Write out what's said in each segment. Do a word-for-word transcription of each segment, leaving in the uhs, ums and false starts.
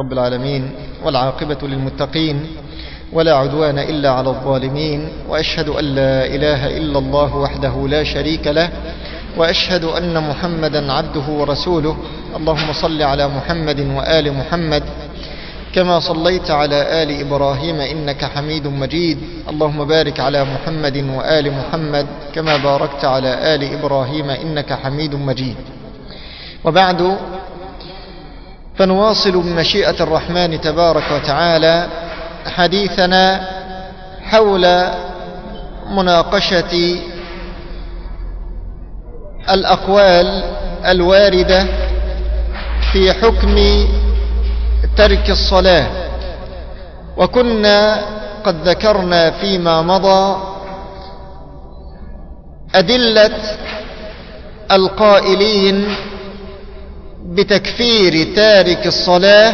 رب العالمين، والعاقبة للمتقين، ولا عدوان إلا على الظالمين، وأشهد أن لا إله إلا الله وحده لا شريك له، وأشهد أن محمدا عبده ورسوله. اللهم صل على محمد وآل محمد كما صليت على آل إبراهيم إنك حميد مجيد. اللهم بارك على محمد وآل محمد كما باركت على آل إبراهيم إنك حميد مجيد. وبعد، فنواصل بمشيئة الرحمن تبارك وتعالى حديثنا حول مناقشة الأقوال الواردة في حكم ترك الصلاة. وكنا قد ذكرنا فيما مضى أدلة القائلين بتكفير تارك الصلاة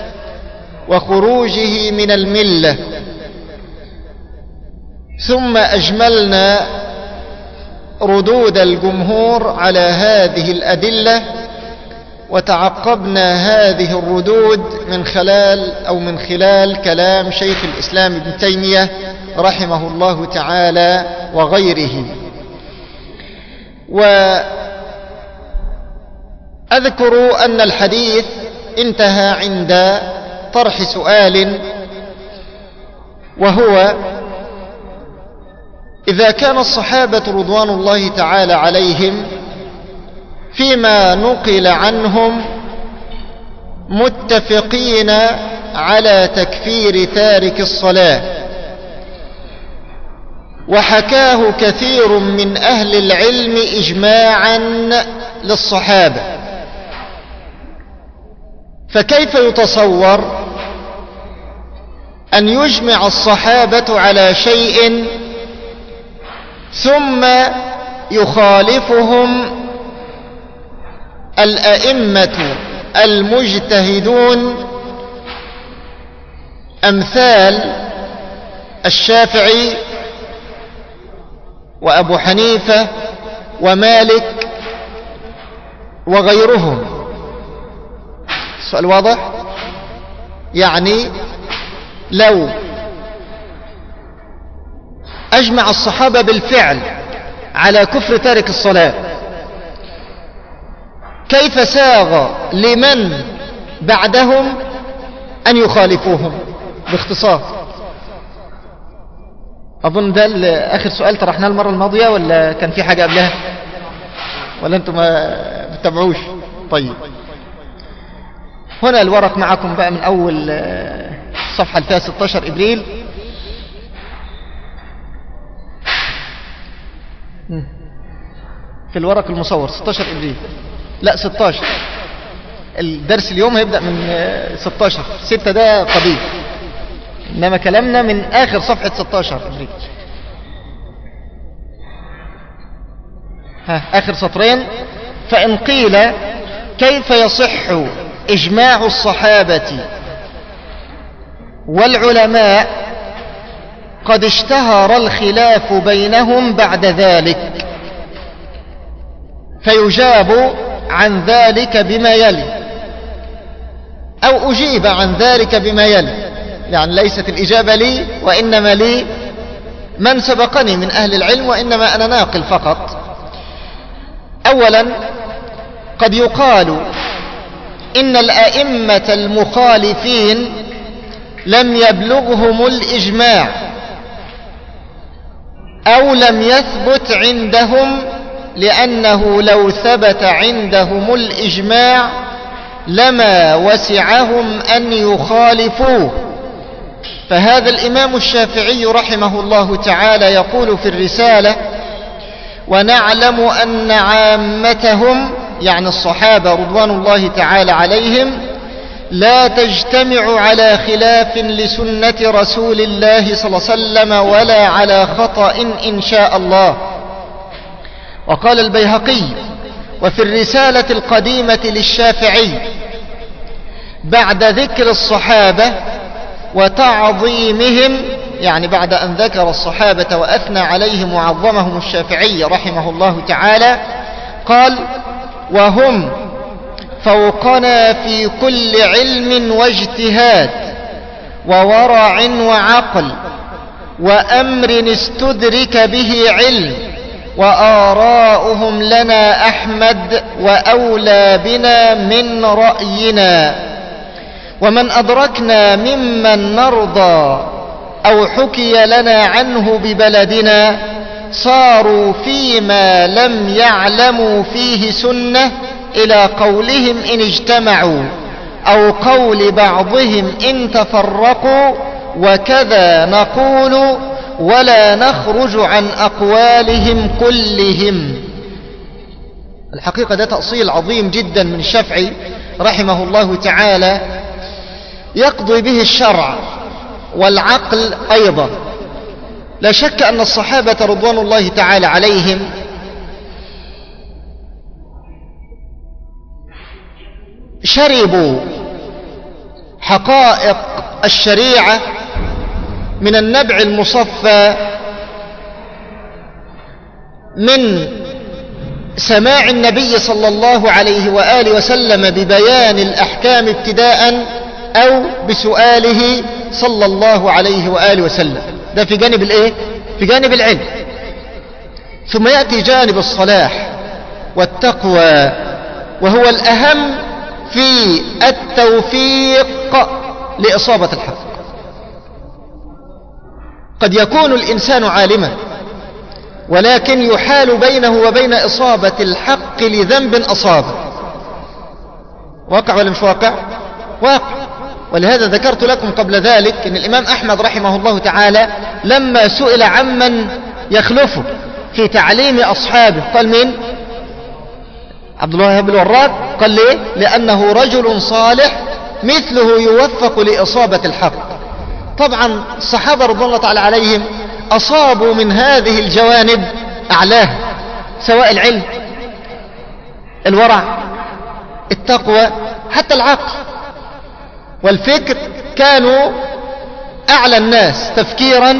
وخروجه من الملة، ثم أجملنا ردود الجمهور على هذه الأدلة، وتعقبنا هذه الردود من خلال أو من خلال كلام شيخ الإسلام ابن تيمية رحمه الله تعالى وغيره. وأذكر أن الحديث انتهى عند طرح سؤال، وهو: إذا كان الصحابة رضوان الله تعالى عليهم فيما نقل عنهم متفقين على تكفير تارك الصلاة، وحكاه كثير من أهل العلم إجماعا للصحابة، فكيف يتصور أن يجمع الصحابة على شيء ثم يخالفهم الأئمة المجتهدون أمثال الشافعي وأبو حنيفة ومالك وغيرهم؟ السؤال واضح؟ يعني لو أجمع الصحابة بالفعل على كفر تارك الصلاة، كيف ساغ لمن بعدهم أن يخالفوهم؟ باختصار، أظن ده آخر سؤال طرحناه المرة الماضية، ولا كان في حاجة قبلها، ولا أنتم ما بتتابعوش؟ طيب، هنا الورق معكم بقى من أول الصفحة اللي فيها ستة عشر إبريل. في الورق المصور ستة عشر إبريل، لا ستة عشر. الدرس اليوم هيبدأ من ستة عشر، ستة ده قديم، إنما كلامنا من آخر صفحة ستة عشر إبريل. ها آخر سطرين: فإن قيل كيف يصح إجماع الصحابة والعلماء قد اشتهر الخلاف بينهم بعد ذلك؟ فيجاب عن ذلك بما يلي، أو أجيب عن ذلك بما يلي، يعني ليست الإجابة لي وإنما لي من سبقني من أهل العلم، وإنما أنا ناقل فقط. أولا، قد يقال إن الأئمة المخالفين لم يبلغهم الإجماع، أو لم يثبت عندهم، لأنه لو ثبت عندهم الإجماع لما وسعهم أن يخالفوه. فهذا الإمام الشافعي رحمه الله تعالى يقول في الرسالة: ونعلم أن عامتهم، يعني الصحابة رضوان الله تعالى عليهم، لا تجتمع على خلاف لسنة رسول الله صلى الله عليه وسلم ولا على خطأ إن شاء الله. وقال البيهقي: وفي الرسالة القديمة للشافعي بعد ذكر الصحابة وتعظيمهم، يعني بعد أن ذكر الصحابة وأثنى عليهم وعظمهم الشافعي رحمه الله تعالى، قال: وهم فوقنا في كل علم واجتهاد وورع وعقل وأمر استدرك به علم، وآراؤهم لنا أحمد وأولى بنا من رأينا. ومن أدركنا ممن نرضى أو حكي لنا عنه ببلدنا صاروا فيما لم يعلموا فيه سنة إلى قولهم إن اجتمعوا أو قول بعضهم إن تفرقوا، وكذا نقول ولا نخرج عن أقوالهم كلهم. الحقيقة ده تأصيل عظيم جدا من الشافعي رحمه الله تعالى يقضي به الشرع والعقل أيضا. لا شك أن الصحابة رضوان الله تعالى عليهم شربوا حقائق الشريعة من النبع المصفى من سماع النبي صلى الله عليه وآله وسلم ببيان الأحكام ابتداء أو بسؤاله صلى الله عليه وآله وسلم. ده في جانب الايه؟ في جانب العلم. ثم يأتي جانب الصلاح والتقوى، وهو الأهم في التوفيق لإصابة الحق. قد يكون الإنسان عالما ولكن يحال بينه وبين إصابة الحق لذنب أصابه. واقع ولا مش واقع؟ واقع. ولهذا ذكرت لكم قبل ذلك أن الإمام أحمد رحمه الله تعالى لما سئل عمن يخلفه في تعليم أصحابه قال مين؟ عبد الله بن الوراق. قال ليه؟ لأنه رجل صالح مثله يوفق لإصابة الحق. طبعا الصحابة رضي الله تعالى عليهم أصابوا من هذه الجوانب أعلاها، سواء العلم، الورع، التقوى، حتى العقل والفكر. كانوا أعلى الناس تفكيرا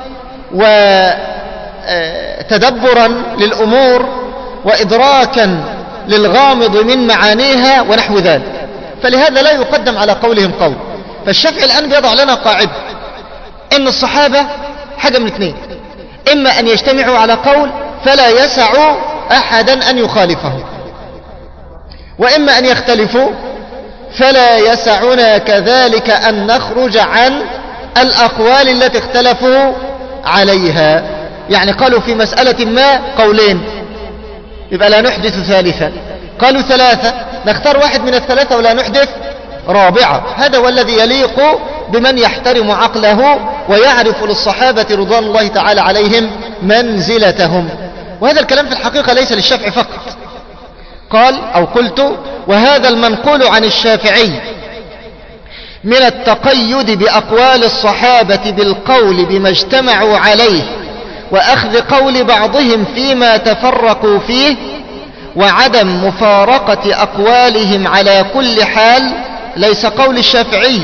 وتدبرا للأمور وإدراكا للغامض من معانيها ونحو ذلك. فلهذا لا يقدم على قولهم قول. فالشافعي الآن بيضع لنا قاعدة إن الصحابة حاجة من اثنين: إما أن يجتمعوا على قول فلا يسع أحدا أن يخالفه، وإما أن يختلفوا فلا يسعنا كذلك أن نخرج عن الأقوال التي اختلفوا عليها. يعني قالوا في مسألة ما قولين، يبقى لا نحدث ثالثا. قالوا ثلاثة، نختار واحد من الثلاثة ولا نحدث رابعة. هذا هو الذي يليق بمن يحترم عقله ويعرف للصحابة رضوان الله تعالى عليهم منزلتهم. وهذا الكلام في الحقيقة ليس للشافعي فقط. قال أو قلت: وهذا المنقول عن الشافعي من التقيد بأقوال الصحابة بالقول بما اجتمعوا عليه وأخذ قول بعضهم فيما تفرقوا فيه وعدم مفارقة أقوالهم على كل حال ليس قول الشافعي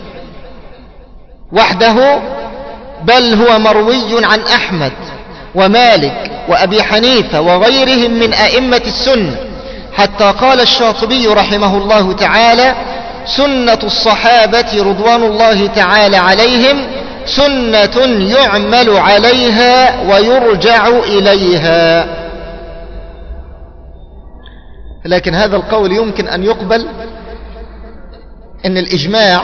وحده، بل هو مروي عن أحمد ومالك وأبي حنيفة وغيرهم من أئمة السنة، حتى قال الشاطبي رحمه الله تعالى: سنة الصحابة رضوان الله تعالى عليهم سنة يعمل عليها ويرجع إليها. لكن هذا القول يمكن أن يقبل إن الإجماع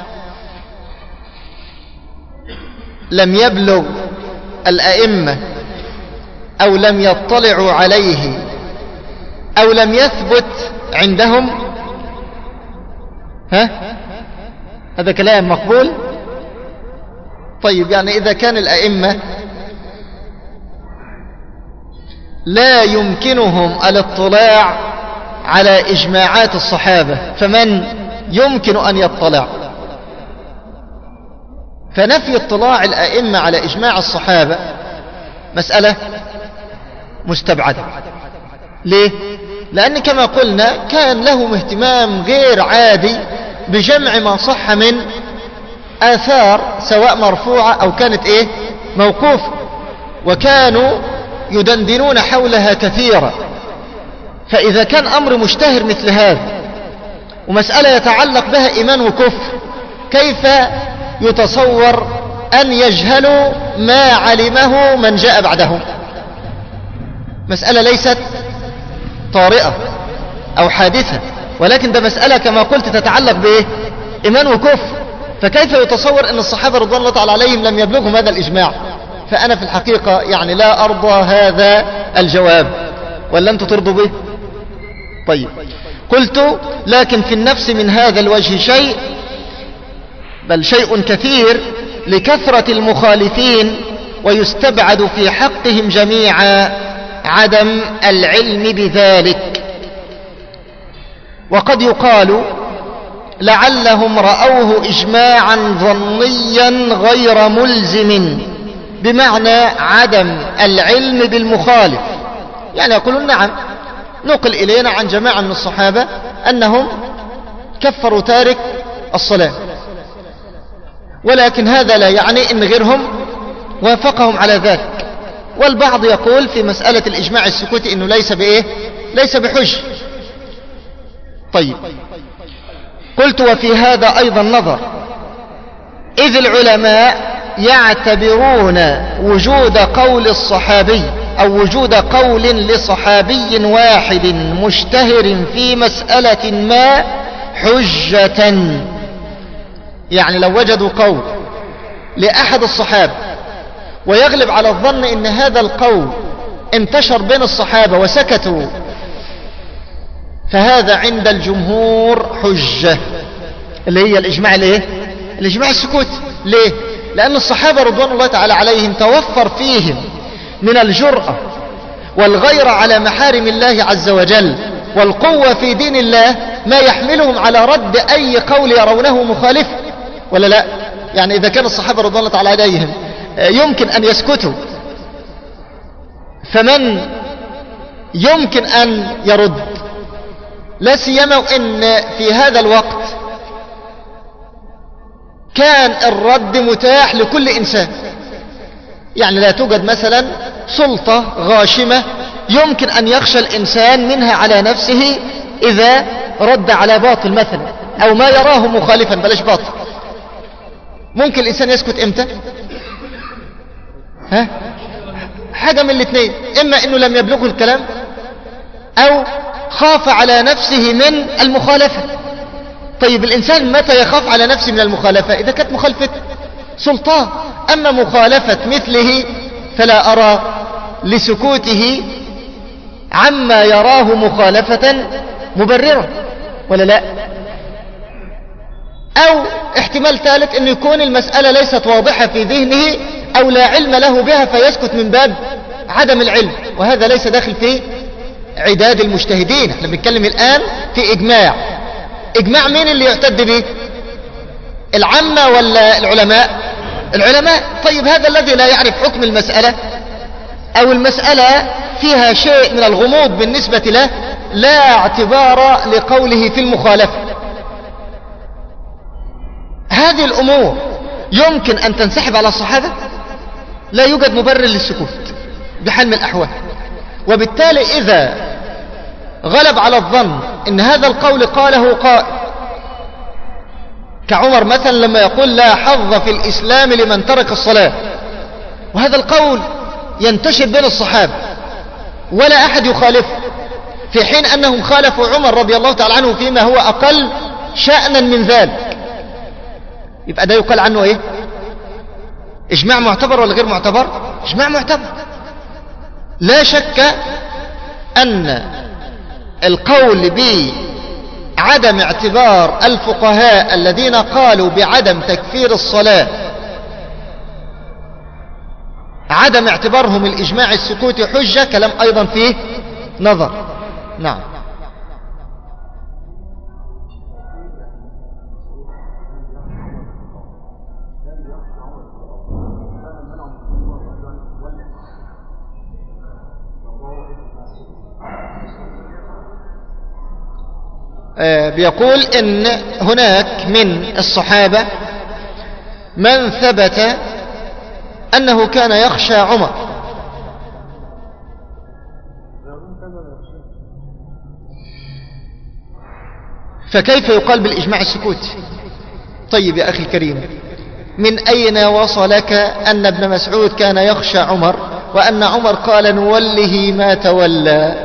لم يبلغ الأئمة أو لم يطلعوا عليه أو لم يثبت عندهم. ها؟ هذا كلام مقبول؟ طيب، يعني إذا كان الأئمة لا يمكنهم الاطلاع على إجماعات الصحابة، فمن يمكن أن يطلع؟ فنفي اطلاع الأئمة على إجماع الصحابة مسألة مستبعدة. ليه؟ لأن كما قلنا كان لهم اهتمام غير عادي بجمع ما صح من آثار سواء مرفوعة أو كانت إيه موقوفة، وكانوا يدندنون حولها كثيرا. فإذا كان أمر مشتهر مثل هذا ومسألة يتعلق بها إيمان وكفر، كيف يتصور أن يجهلوا ما علمه من جاء بعدهم؟ مسألة ليست طارئة أو حادثة، ولكن ده مسألة كما قلت تتعلق بإيه؟ إيمان وكفر. فكيف يتصور أن الصحابة رضوان الله تعالى عليهم لم يبلغهم هذا الإجماع؟ فأنا في الحقيقة يعني لا أرضى هذا الجواب، ولا أنتم ترضوا به؟ طيب، قلت لكن في النفس من هذا الوجه شيء، بل شيء كثير لكثرة المخالفين، ويستبعد في حقهم جميعا عدم العلم بذلك. وقد يقال لعلهم رأوه إجماعا ظنيا غير ملزم، بمعنى عدم العلم بالمخالف. يعني يقولون نعم، نقل إلينا عن جماعة من الصحابة أنهم كفروا تارك الصلاة، ولكن هذا لا يعني أن غيرهم وافقهم على ذلك. والبعض يقول في مسألة الإجماع السكوتي أنه ليس بإيه؟ ليس بحج. طيب، قلت وفي هذا أيضا نظر، إذ العلماء يعتبرون وجود قول الصحابي أو وجود قول لصحابي واحد مشتهر في مسألة ما حجة. يعني لو وجدوا قول لأحد الصحابة ويغلب على الظن إن هذا القول انتشر بين الصحابة وسكتوا، فهذا عند الجمهور حجة، اللي هي الإجماع الايه؟ الإجماع السكوتي. ليه؟ لأن الصحابة رضوان الله تعالى عليهم توفر فيهم من الجرأة والغيرة على محارم الله عز وجل والقوة في دين الله ما يحملهم على رد أي قول يرونه مخالف، ولا لا؟ يعني إذا كان الصحابة رضوان الله تعالى عليهم يمكن أن يسكتوا، فمن يمكن أن يرد؟ لا سيما وإن في هذا الوقت كان الرد متاح لكل إنسان. يعني لا توجد مثلا سلطة غاشمة يمكن أن يخشى الإنسان منها على نفسه إذا رد على باطل مثلا أو ما يراه مخالفا، بلاش باطل. ممكن الإنسان يسكت إمتى؟ ها؟ حاجة من الاثنين، إما أنه لم يبلغه الكلام أو خاف على نفسه من المخالفة. طيب، الإنسان متى يخاف على نفسه من المخالفة؟ إذا كانت مخالفة سلطان. أما مخالفة مثله فلا أرى لسكوته عما يراه مخالفة مبررة، ولا لا؟ أو احتمال ثالث أن يكون المسألة ليست واضحة في ذهنه أو لا علم له بها فيسكت من باب عدم العلم، وهذا ليس داخل في عداد المجتهدين. احنا بنتكلم الآن في إجماع. إجماع مين اللي يعتد به؟ العامة ولا العلماء؟ العلماء. طيب، هذا الذي لا يعرف حكم المسألة أو المسألة فيها شيء من الغموض بالنسبة له لا اعتبار لقوله في المخالفة. هذه الأمور يمكن أن تنسحب على الصحابة؟ لا يوجد مبرر للسكوت بحال من الأحوال. وبالتالي إذا غلب على الظن إن هذا القول قاله قائل كعمر مثلا لما يقول لا حظ في الإسلام لمن ترك الصلاة، وهذا القول ينتشر بين الصحابة ولا أحد يخالفه، في حين أنهم خالفوا عمر رضي الله تعالى عنه فيما هو أقل شأنا من ذلك، يبقى ده يقال عنه إيه؟ إجماع معتبر ولا غير معتبر؟ إجماع معتبر. لا شك أن القول بعدم اعتبار الفقهاء الذين قالوا بعدم تكفير الصلاة عدم اعتبارهم الإجماع السكوتي حجة كلام أيضا فيه نظر. نعم. بيقول إن هناك من الصحابة من ثبت أنه كان يخشى عمر، فكيف يقال بالإجماع السكوتي؟ طيب يا أخي الكريم، من أين وصلك أن ابن مسعود كان يخشى عمر وأن عمر قال نوله ما تولى؟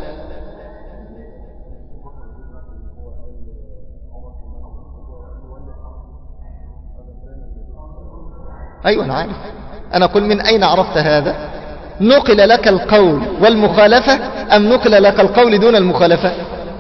أيوة أنا عارف، أنا أقول من أين عرفت هذا؟ نقل لك القول والمخالفة أم نقل لك القول دون المخالفة؟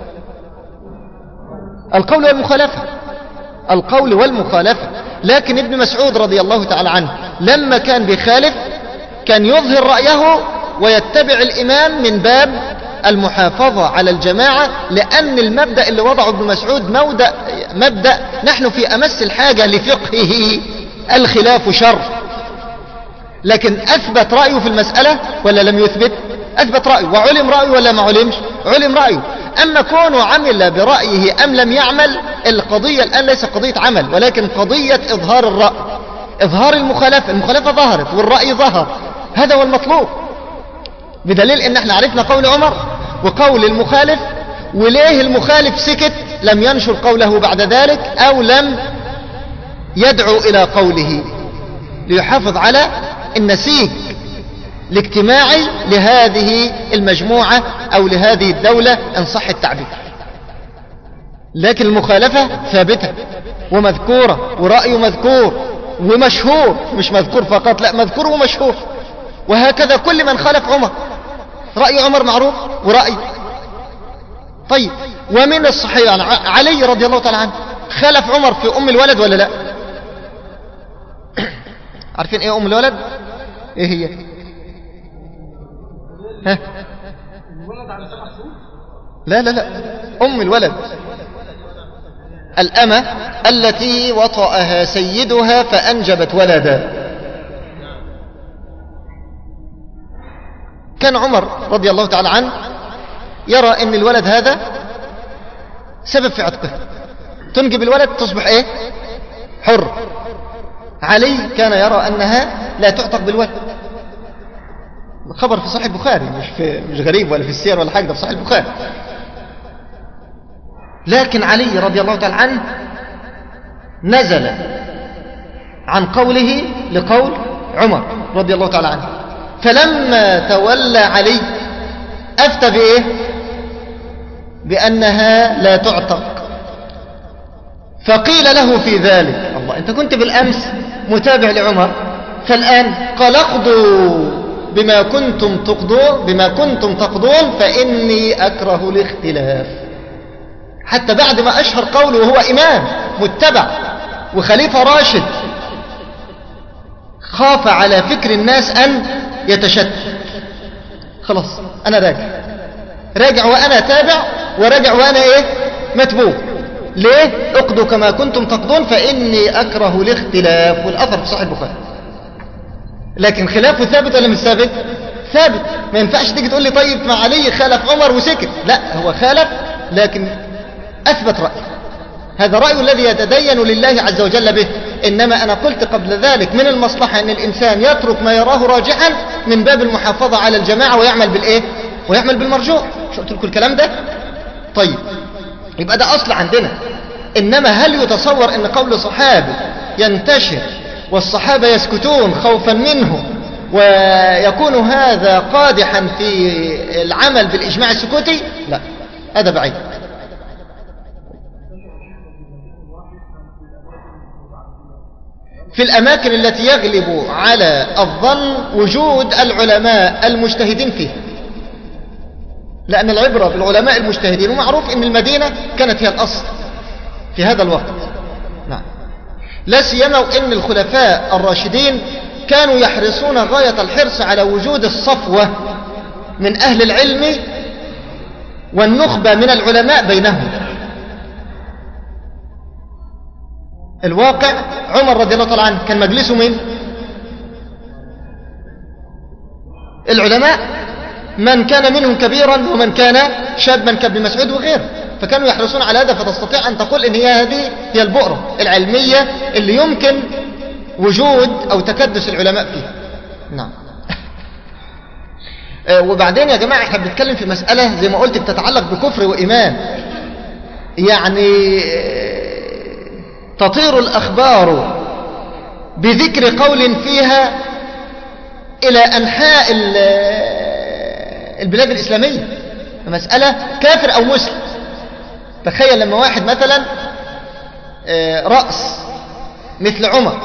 القول والمخالفة، القول والمخالفة. لكن ابن مسعود رضي الله تعالى عنه لما كان بيخالف كان يظهر رأيه ويتبع الإمام من باب المحافظة على الجماعة، لأن المبدأ اللي وضعه ابن مسعود مبدأ, مبدأ نحن في أمس الحاجة لفقهه، الخلاف شر. لكن أثبت رأيه في المسألة ولا لم يثبت؟ أثبت رأيه وعلم رأيه ولا ما علمش؟ علم رأيه. أما كونه عمل برأيه أم لم يعمل، القضية الآن ليس قضية عمل ولكن قضية إظهار الرأي، إظهار المخالفة. المخالفة ظهرت والرأي ظهر، هذا هو المطلوب، بدليل ان احنا عرفنا قول عمر وقول المخالف. وليه المخالف سكت لم ينشر قوله بعد ذلك او لم يدعو الى قوله؟ ليحافظ على النسيج الاجتماعي لهذه المجموعة او لهذه الدولة ان صح التعبير. لكن المخالفة ثابتة ومذكورة ورأيه مذكور ومشهور، مش مذكور فقط، لا مذكور ومشهور. وهكذا كل من خالف عمر، رأي عمر معروف ورأي. طيب ومن الصحيح عن علي رضي الله تعالى عنه خالف عمر في أم الولد ولا لا؟ عارفين ايه أم الولد؟ ايه هي؟ ها؟ لا لا لا، أم الولد الأمة التي وطأها سيدها فأنجبت ولدا. كان عمر رضي الله تعالى عنه يرى ان الولد هذا سبب في عتقه، تنجب الولد تصبح ايه؟ حر. علي كان يرى انها لا تعتق بالولد. خبر في صحيح البخاري، مش في مش غريب ولا في السير ولا حاجه، ده في صحيح البخاري. لكن علي رضي الله تعالى عنه نزل عن قوله لقول عمر رضي الله تعالى عنه، فلما تولى علي أفتى بإيه؟ بأنها لا تعتق. فقيل له في ذلك الله، أنت كنت بالأمس متابع لعمر، فالآن قال اقضوا بما كنتم تقضون بما كنتم تقضون فإني أكره الاختلاف. حتى بعد ما أشهر قوله وهو إمام متبع وخليفة راشد، خاف على فكر الناس أن يتشتت. خلاص أنا راجع راجع وأنا تابع وراجع وأنا إيه؟ متبوع. ليه؟ اقضوا كما كنتم تقضون فإني أكره الاختلاف. والأثر في صحيح البخاري. لكن خلافه ثابت ولا مش ثابت؟ ثابت. ما ينفعش تيجي تقول لي طيب مع علي خالف عمر وسكت، لا، هو خالف لكن أثبت رأي، هذا رأي الذي يتدين لله عز وجل به. إنما أنا قلت قبل ذلك من المصلحة أن الإنسان يترك ما يراه راجحا من باب المحافظة على الجماعة ويعمل بالإيه؟ ويعمل بالمرجوح. شو قلت لكم الكلام ده؟ طيب يبقى ده أصل عندنا. إنما هل يتصور أن قول صحابي ينتشر والصحابة يسكتون خوفا منه ويكون هذا قادحا في العمل بالإجماع السكوتي؟ لا، هذا بعيد. في الأماكن التي يغلب على الظن وجود العلماء المجتهدين فيه، لأن العبرة بالعلماء المجتهدين، ومعروف أن المدينة كانت هي الأصل في هذا الوقت. نعم. لا سيما وأن الخلفاء الراشدين كانوا يحرصون غاية الحرص على وجود الصفوة من أهل العلم والنخبة من العلماء بينهم. الواقع عمر رضي الله تعالى عنه كان مجلسه من العلماء، من كان منهم كبيرا ومن كان شابا كابن مسعود وغيره، فكانوا يحرصون على هذا. فتستطيع أن تقول إن هي هذه هي البؤرة العلمية اللي يمكن وجود أو تكدس العلماء فيها. نعم. وبعدين يا جماعة احنا بنتكلم في مسألة زي ما قلت بتتعلق بكفر وإيمان، يعني تطير الأخبار بذكر قول فيها إلى أنحاء البلاد الإسلامية، مسألة كافر أو مسلم. تخيل لما واحد مثلا رأس مثل عمر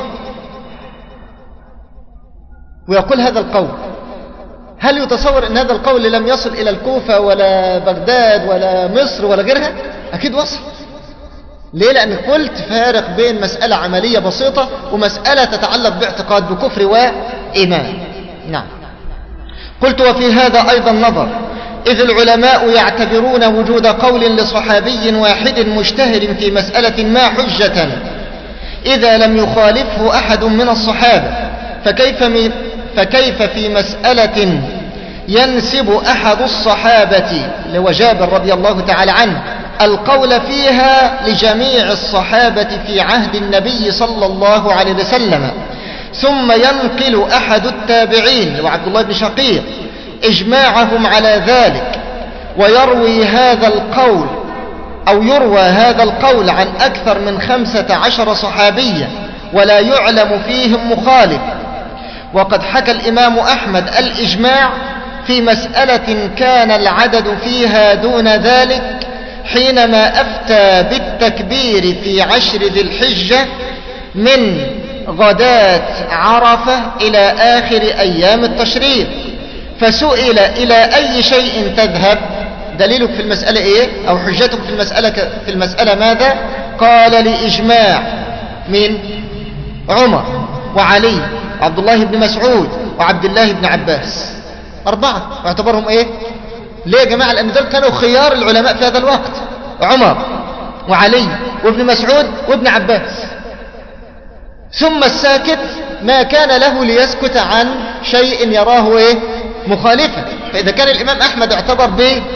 ويقول هذا القول، هل يتصور أن هذا القول لم يصل إلى الكوفة ولا بغداد ولا مصر ولا غيرها؟ أكيد وصل. ليه؟ لأن قلت فارق بين مسألة عملية بسيطة ومسألة تتعلق باعتقاد بكفر وإيمان. نعم. قلت وفي هذا أيضا نظر، إذ العلماء يعتبرون وجود قول لصحابي واحد مجتهد في مسألة ما حجة إذا لم يخالفه أحد من الصحابة، فكيف, من فكيف في مسألة ينسب أحد الصحابة لوجابر رضي الله تعالى عنه القول فيها لجميع الصحابة في عهد النبي صلى الله عليه وسلم، ثم ينقل أحد التابعين وعبد الله بن شقيق إجماعهم على ذلك، ويروي هذا القول أو يروى هذا القول عن أكثر من خمسة عشر صحابيا ولا يعلم فيهم مخالف. وقد حكى الإمام أحمد الإجماع في مسألة كان العدد فيها دون ذلك حينما أفتى بالتكبير في عشر ذي الحجة من غداة عرفة إلى آخر أيام التشريق، فسئل إلى أي شيء تذهب؟ دليلك في المسألة إيه؟ أو حجتك في المسألة, في المسألة ماذا؟ قال لإجماع من عمر وعلي وعبد الله بن مسعود وعبد الله بن عباس، أربعة واعتبرهم إيه؟ ليه يا جماعة؟ لأن دول كانوا خيار العلماء في هذا الوقت، عمر وعلي وابن مسعود وابن عباس. ثم الساكت ما كان له ليسكت عن شيء يراه إيه؟ مخالفا. فإذا كان الإمام أحمد اعتبر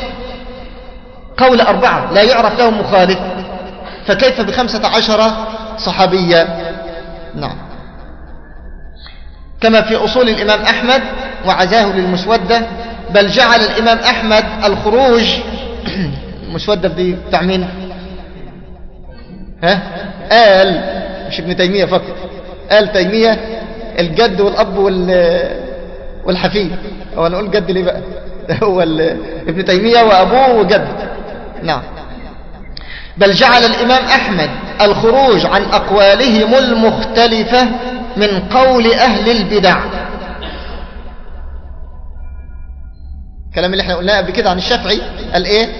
بقول أربعة لا يعرف لهم مخالف، فكيف بخمسة عشر صحابية؟ نعم. كما في أصول الإمام أحمد وعزاه للمسودة، بل جعل الإمام أحمد الخروج المسودة دي بتاع مين؟ ها؟ قال مش ابن تيمية فقط، قال تيمية الجد والأب والحفيد. هو أنا أقول جد ليه بقى؟ هو ابن تيمية وأبوه وجد. نعم. بل جعل الإمام أحمد الخروج عن أقوالهم المختلفة من قول أهل البدع. الكلام اللي احنا قلناه قبل كده عن الشافعي قال ايه؟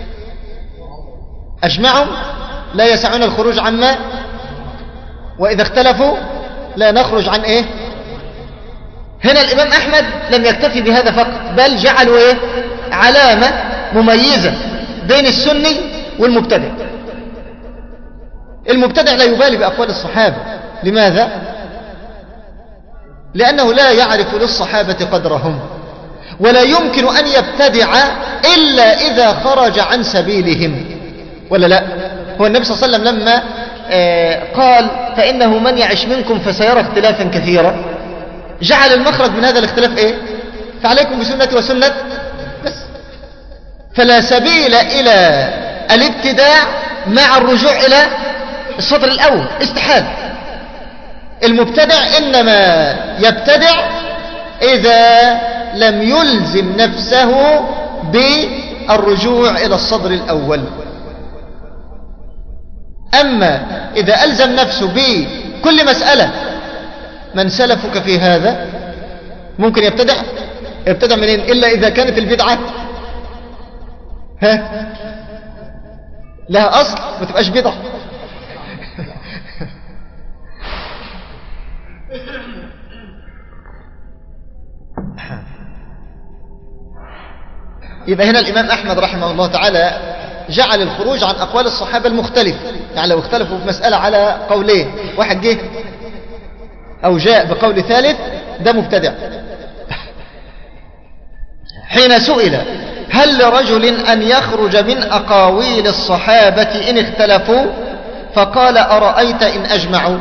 أجمعهم لا يسعون الخروج عما، وإذا اختلفوا لا نخرج عن ايه؟ هنا الإمام أحمد لم يكتفي بهذا فقط، بل جعلوا ايه؟ علامة مميزة بين السني والمبتدع. المبتدع لا يبالي بأقوال الصحابة. لماذا؟ لأنه لا يعرف للصحابة قدرهم، ولا يمكن أن يبتدع إلا إذا خرج عن سبيلهم، ولا لا؟ هو النبي صلى الله عليه وسلم لما قال فإنه من يعش منكم فسيرى اختلافا كثيرا، جعل المخرج من هذا الاختلاف إيه؟ فعليكم بسنتي وسنة بس. فلا سبيل إلى الابتداع مع الرجوع إلى السطر الأول، استحال. المبتدع إنما يبتدع إذا لم يلزم نفسه بالرجوع إلى الصدر الأول. أما إذا ألزم نفسه بكل مسألة من سلفك في هذا، ممكن يبتدع. يبتدع منين؟ إلا إذا كانت البدعة ها لها أصل ما تبقاش بدعة. يبقى هنا الإمام أحمد رحمه الله تعالى جعل الخروج عن أقوال الصحابة المختلف. يعني لو اختلفوا في مسألة على قولين، واحد جه أو جاء بقول ثالث، ده مبتدع. حين سئل هل لرجل أن يخرج من أقاويل الصحابة إن اختلفوا، فقال أرأيت إن أجمعوا؟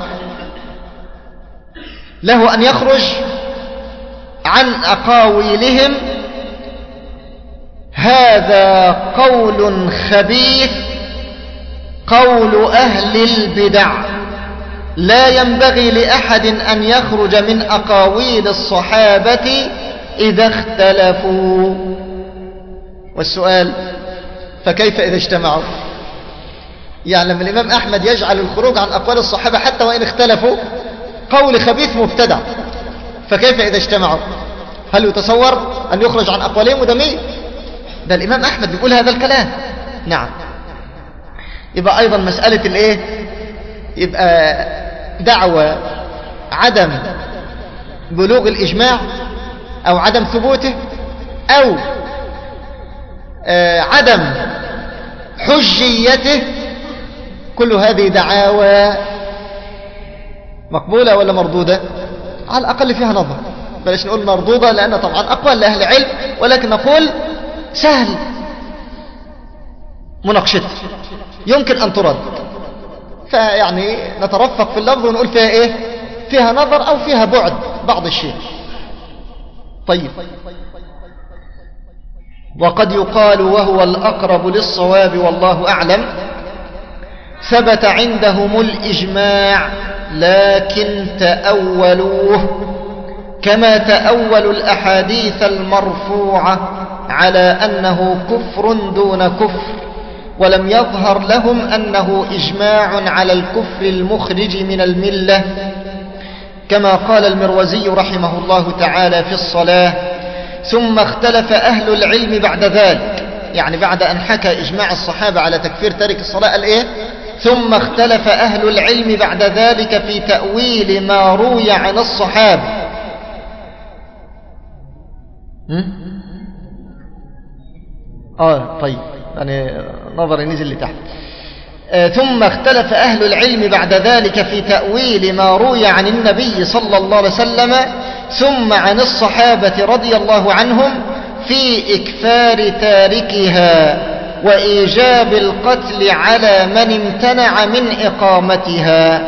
له أن يخرج عن أقاويلهم، هذا قول خبيث قول أهل البدع لا ينبغي لأحد أن يخرج من أقاويل الصحابة إذا اختلفوا. والسؤال: فكيف إذا اجتمعوا؟ يعني لما الإمام أحمد يجعل الخروج عن أقوال الصحابة حتى وإن اختلفوا قول خبيث مبتدع، فكيف إذا اجتمعوا؟ هل يتصور أن يخرج عن أقوالهم؟ وده مين؟ ده الإمام أحمد بيقول هذا الكلام. نعم. يبقى أيضا مسألة الإيه؟ يبقى دعوة عدم بلوغ الإجماع أو عدم ثبوته أو آه عدم حجيته، كل هذه دعاوى مقبولة ولا مردودة؟ على الأقل فيها نظر، بلاش نقول مردودة لأن طبعا أقوال لأهل العلم، ولكن نقول سهل مناقشتها، يمكن أن ترد، فيعني نترفق في اللفظ ونقول فيها إيه؟ فيها نظر أو فيها بعد بعض الشيء. طيب، وقد يقال وهو الأقرب للصواب والله أعلم: ثبت عندهم الإجماع لكن تأولوه كما تأولوا الأحاديث المرفوعة على أنه كفر دون كفر، ولم يظهر لهم أنه إجماع على الكفر المخرج من الملة، كما قال المروزي رحمه الله تعالى في الصلاة: ثم اختلف أهل العلم بعد ذلك، يعني بعد أن حكى إجماع الصحابة على تكفير تارك الصلاة قال إيه؟ ثم اختلف أهل العلم بعد ذلك في تأويل ما روي عن الصحابة. آه طيب، يعني نظري نزل لتحت. آه ثم اختلف أهل العلم بعد ذلك في تأويل ما روي عن النبي صلى الله عليه وسلم ثم عن الصحابة رضي الله عنهم في إكفار تاركها وإيجاب القتل على من امتنع من إقامتها.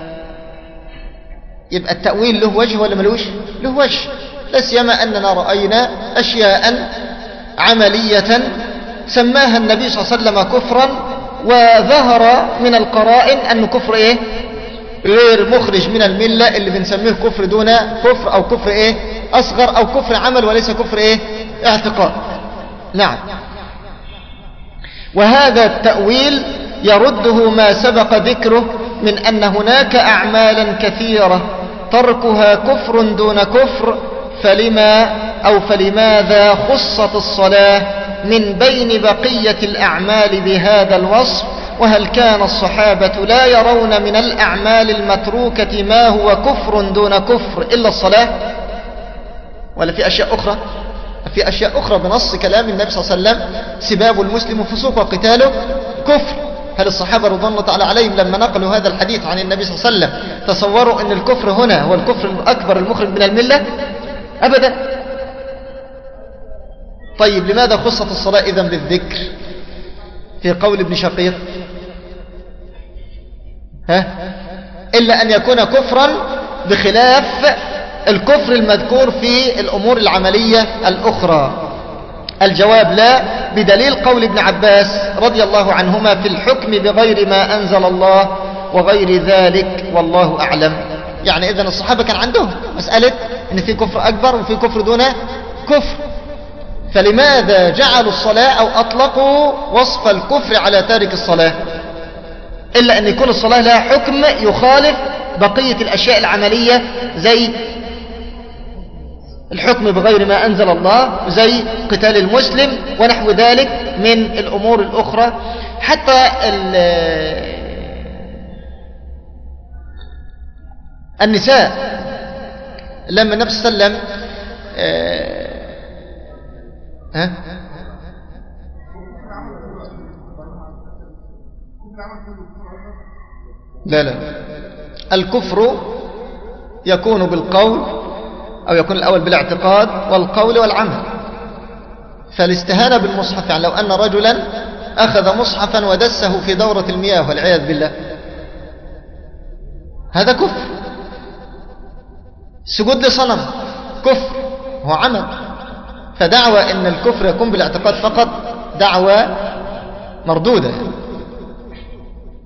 يبقى التأويل له وجه ولا ملوش؟ له وجه، لا سيما أننا رأينا أشياء عملية سماها النبي صلى الله عليه وسلم كفرا، وظهر من القرائن أن كفر إيه؟ غير مخرج من الملة، اللي بنسميه كفر دون كفر، أو كفر إيه؟ أصغر، أو كفر عمل وليس كفر إيه؟ اعتقاد. نعم. وهذا التأويل يرده ما سبق ذكره من أن هناك أعمالا كثيرة تركها كفر دون كفر، فلما أو فلماذا خصت الصلاة من بين بقية الأعمال بهذا الوصف؟ وهل كان الصحابة لا يرون من الأعمال المتروكة ما هو كفر دون كفر إلا الصلاة؟ ولا في أشياء أخرى؟ في أشياء أخرى بنص كلام النبي صلى الله عليه وسلم: سباب المسلم فسوق وقتاله كفر. هل الصحابة رضوان الله تعالى عليهم لما نقلوا هذا الحديث عن النبي صلى الله عليه وسلم تصوروا أن الكفر هنا هو الكفر الأكبر المخرج من الملة؟ أبدا. طيب، لماذا خصت الصلاة إذن بالذكر في قول ابن شقيق؟ ها؟ إلا أن يكون كفرا بخلاف الكفر المذكور في الأمور العملية الأخرى. الجواب لا، بدليل قول ابن عباس رضي الله عنهما في الحكم بغير ما أنزل الله وغير ذلك والله أعلم. يعني إذن الصحابة كان عندهم مسألة أن في كفر أكبر وفي كفر دون كفر، فلماذا جعلوا الصلاة أو أطلقوا وصف الكفر على تارك الصلاة؟ إلا أن يكون الصلاة لها حكم يخالف بقية الأشياء العملية، زي الحكم بغير ما أنزل الله، زي قتال المسلم ونحو ذلك من الأمور الأخرى. حتى النساء لما النبي صلى الله عليه وسلم آه ها لا لا الكفر يكون بالقول أو يكون الأول بالاعتقاد والقول والعمل. فالاستهانة بالمصحف، يعني لو أن رجلا أخذ مصحفا ودسه في دورة المياه والعياذ بالله، هذا كفر. سجود لصنم كفر، هو عمل. فدعوى أن الكفر يكون بالاعتقاد فقط دعوى مردودة.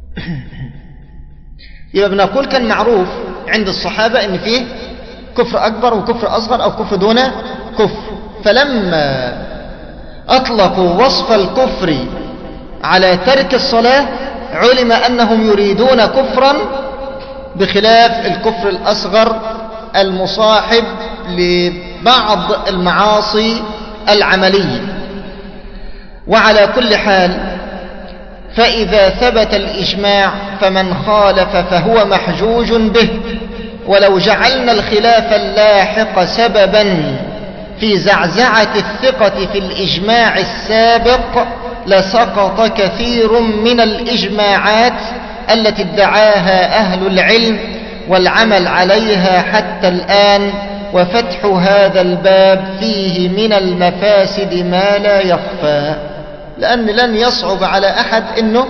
يبقى بنقول كان معروف عند الصحابة ان فيه كفر اكبر وكفر اصغر او كفر دون كفر، فلما اطلقوا وصف الكفر على ترك الصلاة علم انهم يريدون كفرا بخلاف الكفر الاصغر المصاحب لبعض المعاصي العملية. وعلى كل حال فإذا ثبت الإجماع فمن خالف فهو محجوج به، ولو جعلنا الخلاف اللاحق سببا في زعزعة الثقة في الإجماع السابق لسقط كثير من الإجماعات التي ادعاها أهل العلم والعمل عليها حتى الآن، وفتح هذا الباب فيه من المفاسد ما لا يخفى، لأن لن يصعب على أحد أنه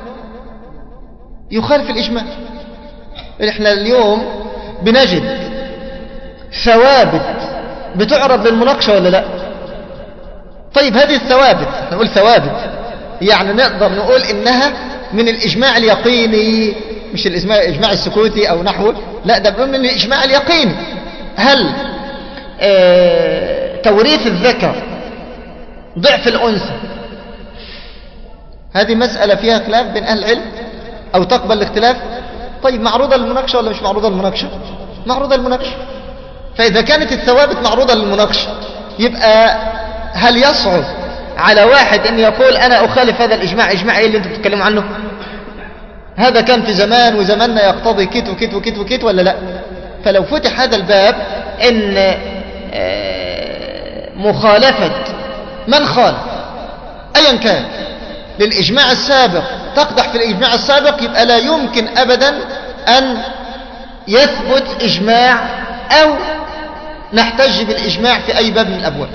يخالف الإجماع. إحنا اليوم بنجد ثوابت بتعرض للمناقشة ولا لا؟ طيب هذه الثوابت نقول ثوابت يعني نقدر نقول إنها من الإجماع اليقيني، مش الإجماع السكوتي أو نحوه، لا ده من الإجماع اليقيني. هل آه توريث الذكر ضعف الأنثى هذه مسألة فيها خلاف بين أهل العلم أو تقبل الاختلاف؟ طيب معروضة للمناقشة ولا مش معروضة للمناقشة؟ معروضة للمناقشة. فإذا كانت الثوابت معروضة للمناقشة يبقى هل يصعب على واحد أن يقول أنا أخالف هذا الإجماع؟ إجماع إيه اللي أنتم بتتكلموا عنه؟ هذا كان في زمان وزماننا يقتضي كت وكت وكت وكت ولا لا؟ فلو فتح هذا الباب إن مخالفة من خالف أيا كان للإجماع السابق تقدح في الإجماع السابق، يبقى لا يمكن أبدا أن يثبت إجماع أو نحتج بالإجماع في أي باب من الأبواب.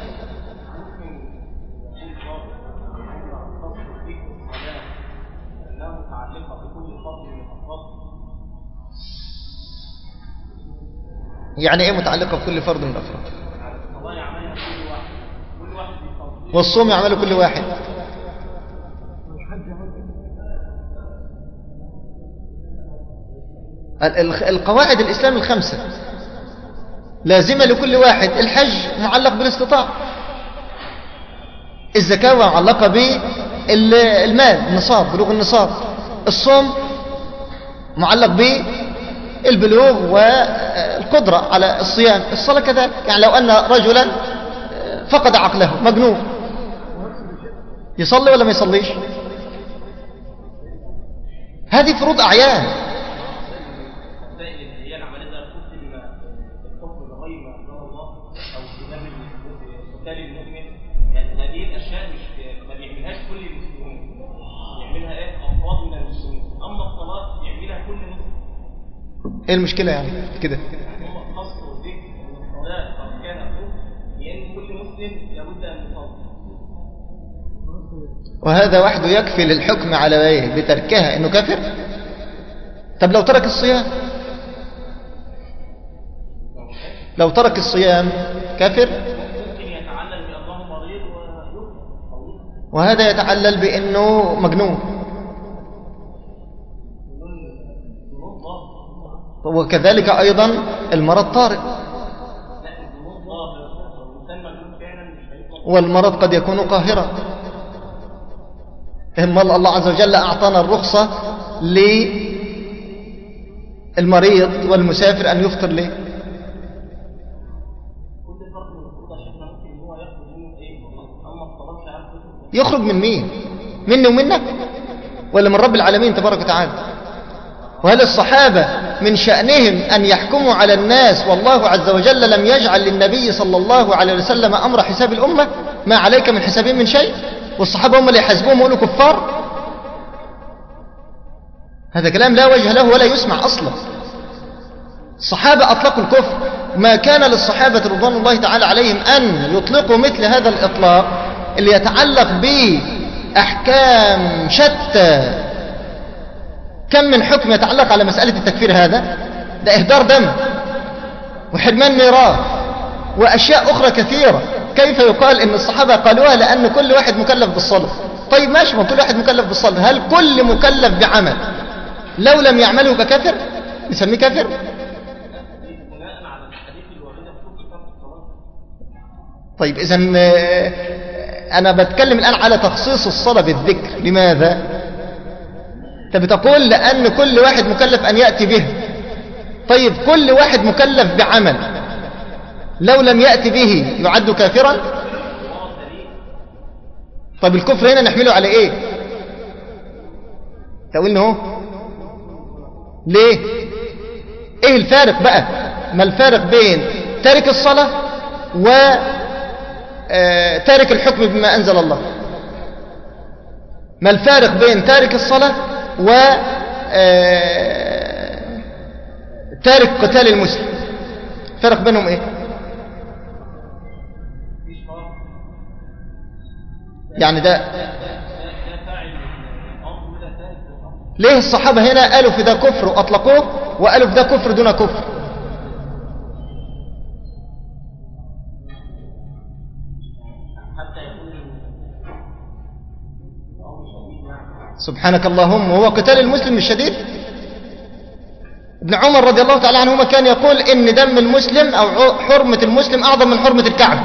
يعني إيه متعلقة بكل فرد من الأفراد؟ والصوم يعمله كل واحد. القواعد الإسلام الخمسة لازمة لكل واحد. الحج معلق بالاستطاعة، الزكاة معلقة بالمال النصاب بلوغ النصاب، الصوم معلق بالبلوغ والقدرة على الصيام، الصلاة كذلك. يعني لو أن رجلا فقد عقله مجنون يصلي ولا ما يصليش؟ هذه فروض أعيان. ايه المشكلة يعني كده؟ وهذا وحده يكفي للحكم على ايه بتركها انه كافر. طب لو ترك الصيام، لو ترك الصيام كافر، وهذا يتعلل بانه مجنون. وكذلك أيضا المرض طارئ، والمرض قد يكون قاهرا. إما الله عز وجل أعطانا الرخصة للمريض والمسافر أن يفطر ليه؟ يخرج من مين؟ مني ومنك ولا من رب العالمين تبارك وتعالى؟ وهل الصحابة من شأنهم أن يحكموا على الناس والله عز وجل لم يجعل للنبي صلى الله عليه وسلم أمر حساب الأمة؟ ما عليك من حسابهم من شيء، والصحابة هم اللي يحاسبوهم ويقولوا كفار؟ هذا كلام لا وجه له ولا يسمع أصلا. الصحابة أطلقوا الكفر، ما كان للصحابة رضوان الله تعالى عليهم أن يطلقوا مثل هذا الإطلاق اللي يتعلق بأحكام شتى. كم من حكم يتعلق على مسألة التكفير، هذا ده إهدار دم وحرمان ميراث وأشياء أخرى كثيرة. كيف يقال إن الصحابة قالوها لأن كل واحد مكلف بالصلاة؟ طيب ماشي، ما كل واحد مكلف بالصلاة. هل كل مكلف بعمل لو لم يعمله يبقى كافر؟ نسميه كافر؟ طيب إذا أنا بتكلم الآن على تخصيص الصلاة بالذكر. لماذا؟ أنت بتقول لأن كل واحد مكلف أن يأتي به. طيب كل واحد مكلف بعمل لو لم يأتي به يعد كافرا؟ طيب الكفر هنا نحمله على إيه؟ تقولنا هو ليه؟ إيه الفارق بقى؟ ما الفارق بين تارك الصلاة و تارك الحكم بما أنزل الله؟ ما الفارق بين تارك الصلاة و تارك قتال المسلم؟ فرق بينهم ايه؟ يعني ده ليه الصحابة هنا قالوا في ده كفر وأطلقوه وقالوا في ده كفر دون كفر؟ سبحانك اللهم، وهو قتال المسلم الشديد؟ ابن عمر رضي الله تعالى عنهما كان يقول إن دم المسلم أو حرمة المسلم أعظم من حرمة الكعبة.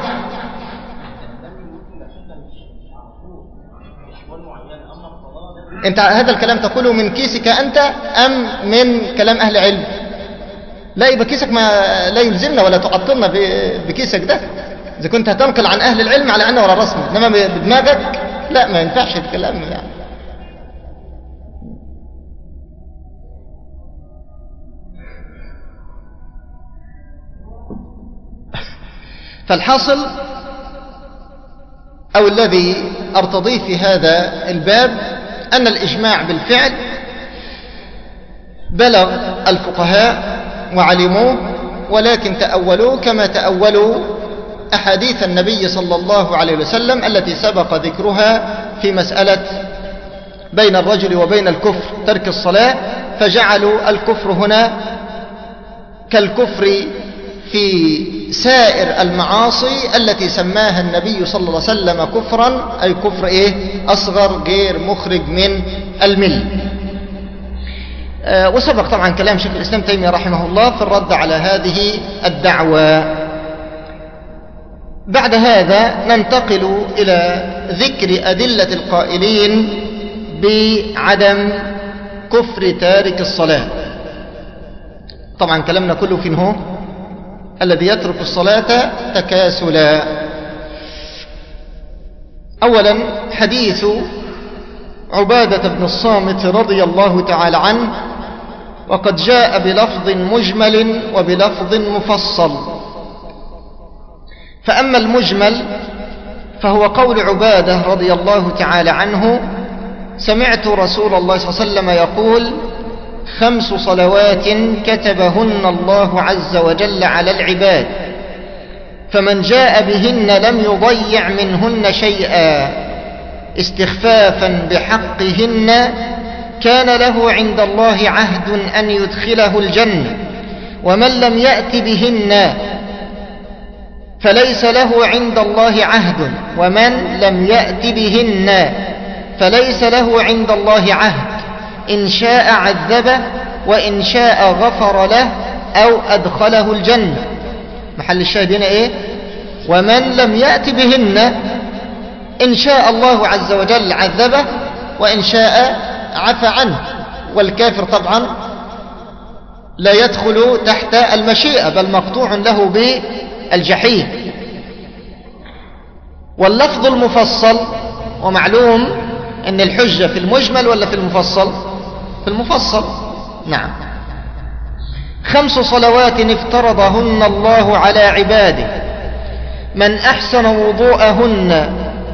أنت هذا الكلام تقوله من كيسك أنت أم من كلام أهل علم؟ لا، يبقى كيسك ما لا يلزمنا ولا تعطلنا بكيسك ده. إذا كنت هتنقل عن أهل العلم على أنه ولا رسمه، إنما بدماغك لا، ما ينفعش الكلام يعني. فالحاصل أو الذي أرتضيه في هذا الباب أن الإجماع بالفعل بلغ الفقهاء وعلموه، ولكن تأولوا كما تأولوا أحاديث النبي صلى الله عليه وسلم التي سبق ذكرها في مسألة بين الرجل وبين الكفر ترك الصلاة، فجعلوا الكفر هنا كالكفر في سائر المعاصي التي سماها النبي صلى الله عليه وسلم كفرا، أي كفر إيه؟ أصغر غير مخرج من المل. آه وسبق طبعا كلام شيخ الإسلام تيمية رحمه الله في الرد على هذه الدعوة. بعد هذا ننتقل إلى ذكر أدلة القائلين بعدم كفر تارك الصلاة. طبعا كلامنا كله فين هو؟ الذي يترك الصلاة تكاسلا. أولا حديث عبادة بن الصامت رضي الله تعالى عنه، وقد جاء بلفظ مجمل وبلفظ مفصل. فأما المجمل فهو قول عبادة رضي الله تعالى عنه: سمعت رسول الله صلى الله عليه وسلم يقول: خمس صلوات كتبهن الله عز وجل على العباد، فمن جاء بهن لم يضيع منهن شيئا استخفافا بحقهن كان له عند الله عهد أن يدخله الجنة، ومن لم يأت بهن فليس له عند الله عهد ومن لم يأت بهن فليس له عند الله عهد، إن شاء عذبه وإن شاء غفر له أو أدخله الجنة. محل الشاهد هنا إيه؟ ومن لم يأت بهن إن شاء الله عز وجل عذبه وإن شاء عفى عنه. والكافر طبعا لا يدخل تحت المشيئة، بل مقطوع له بالجحيم. واللفظ المفصل، ومعلوم أن الحجة في المجمل ولا في المفصل؟ في المفصل. نعم. خمس صلوات افترضهن الله على عباده، من أحسن وضوءهن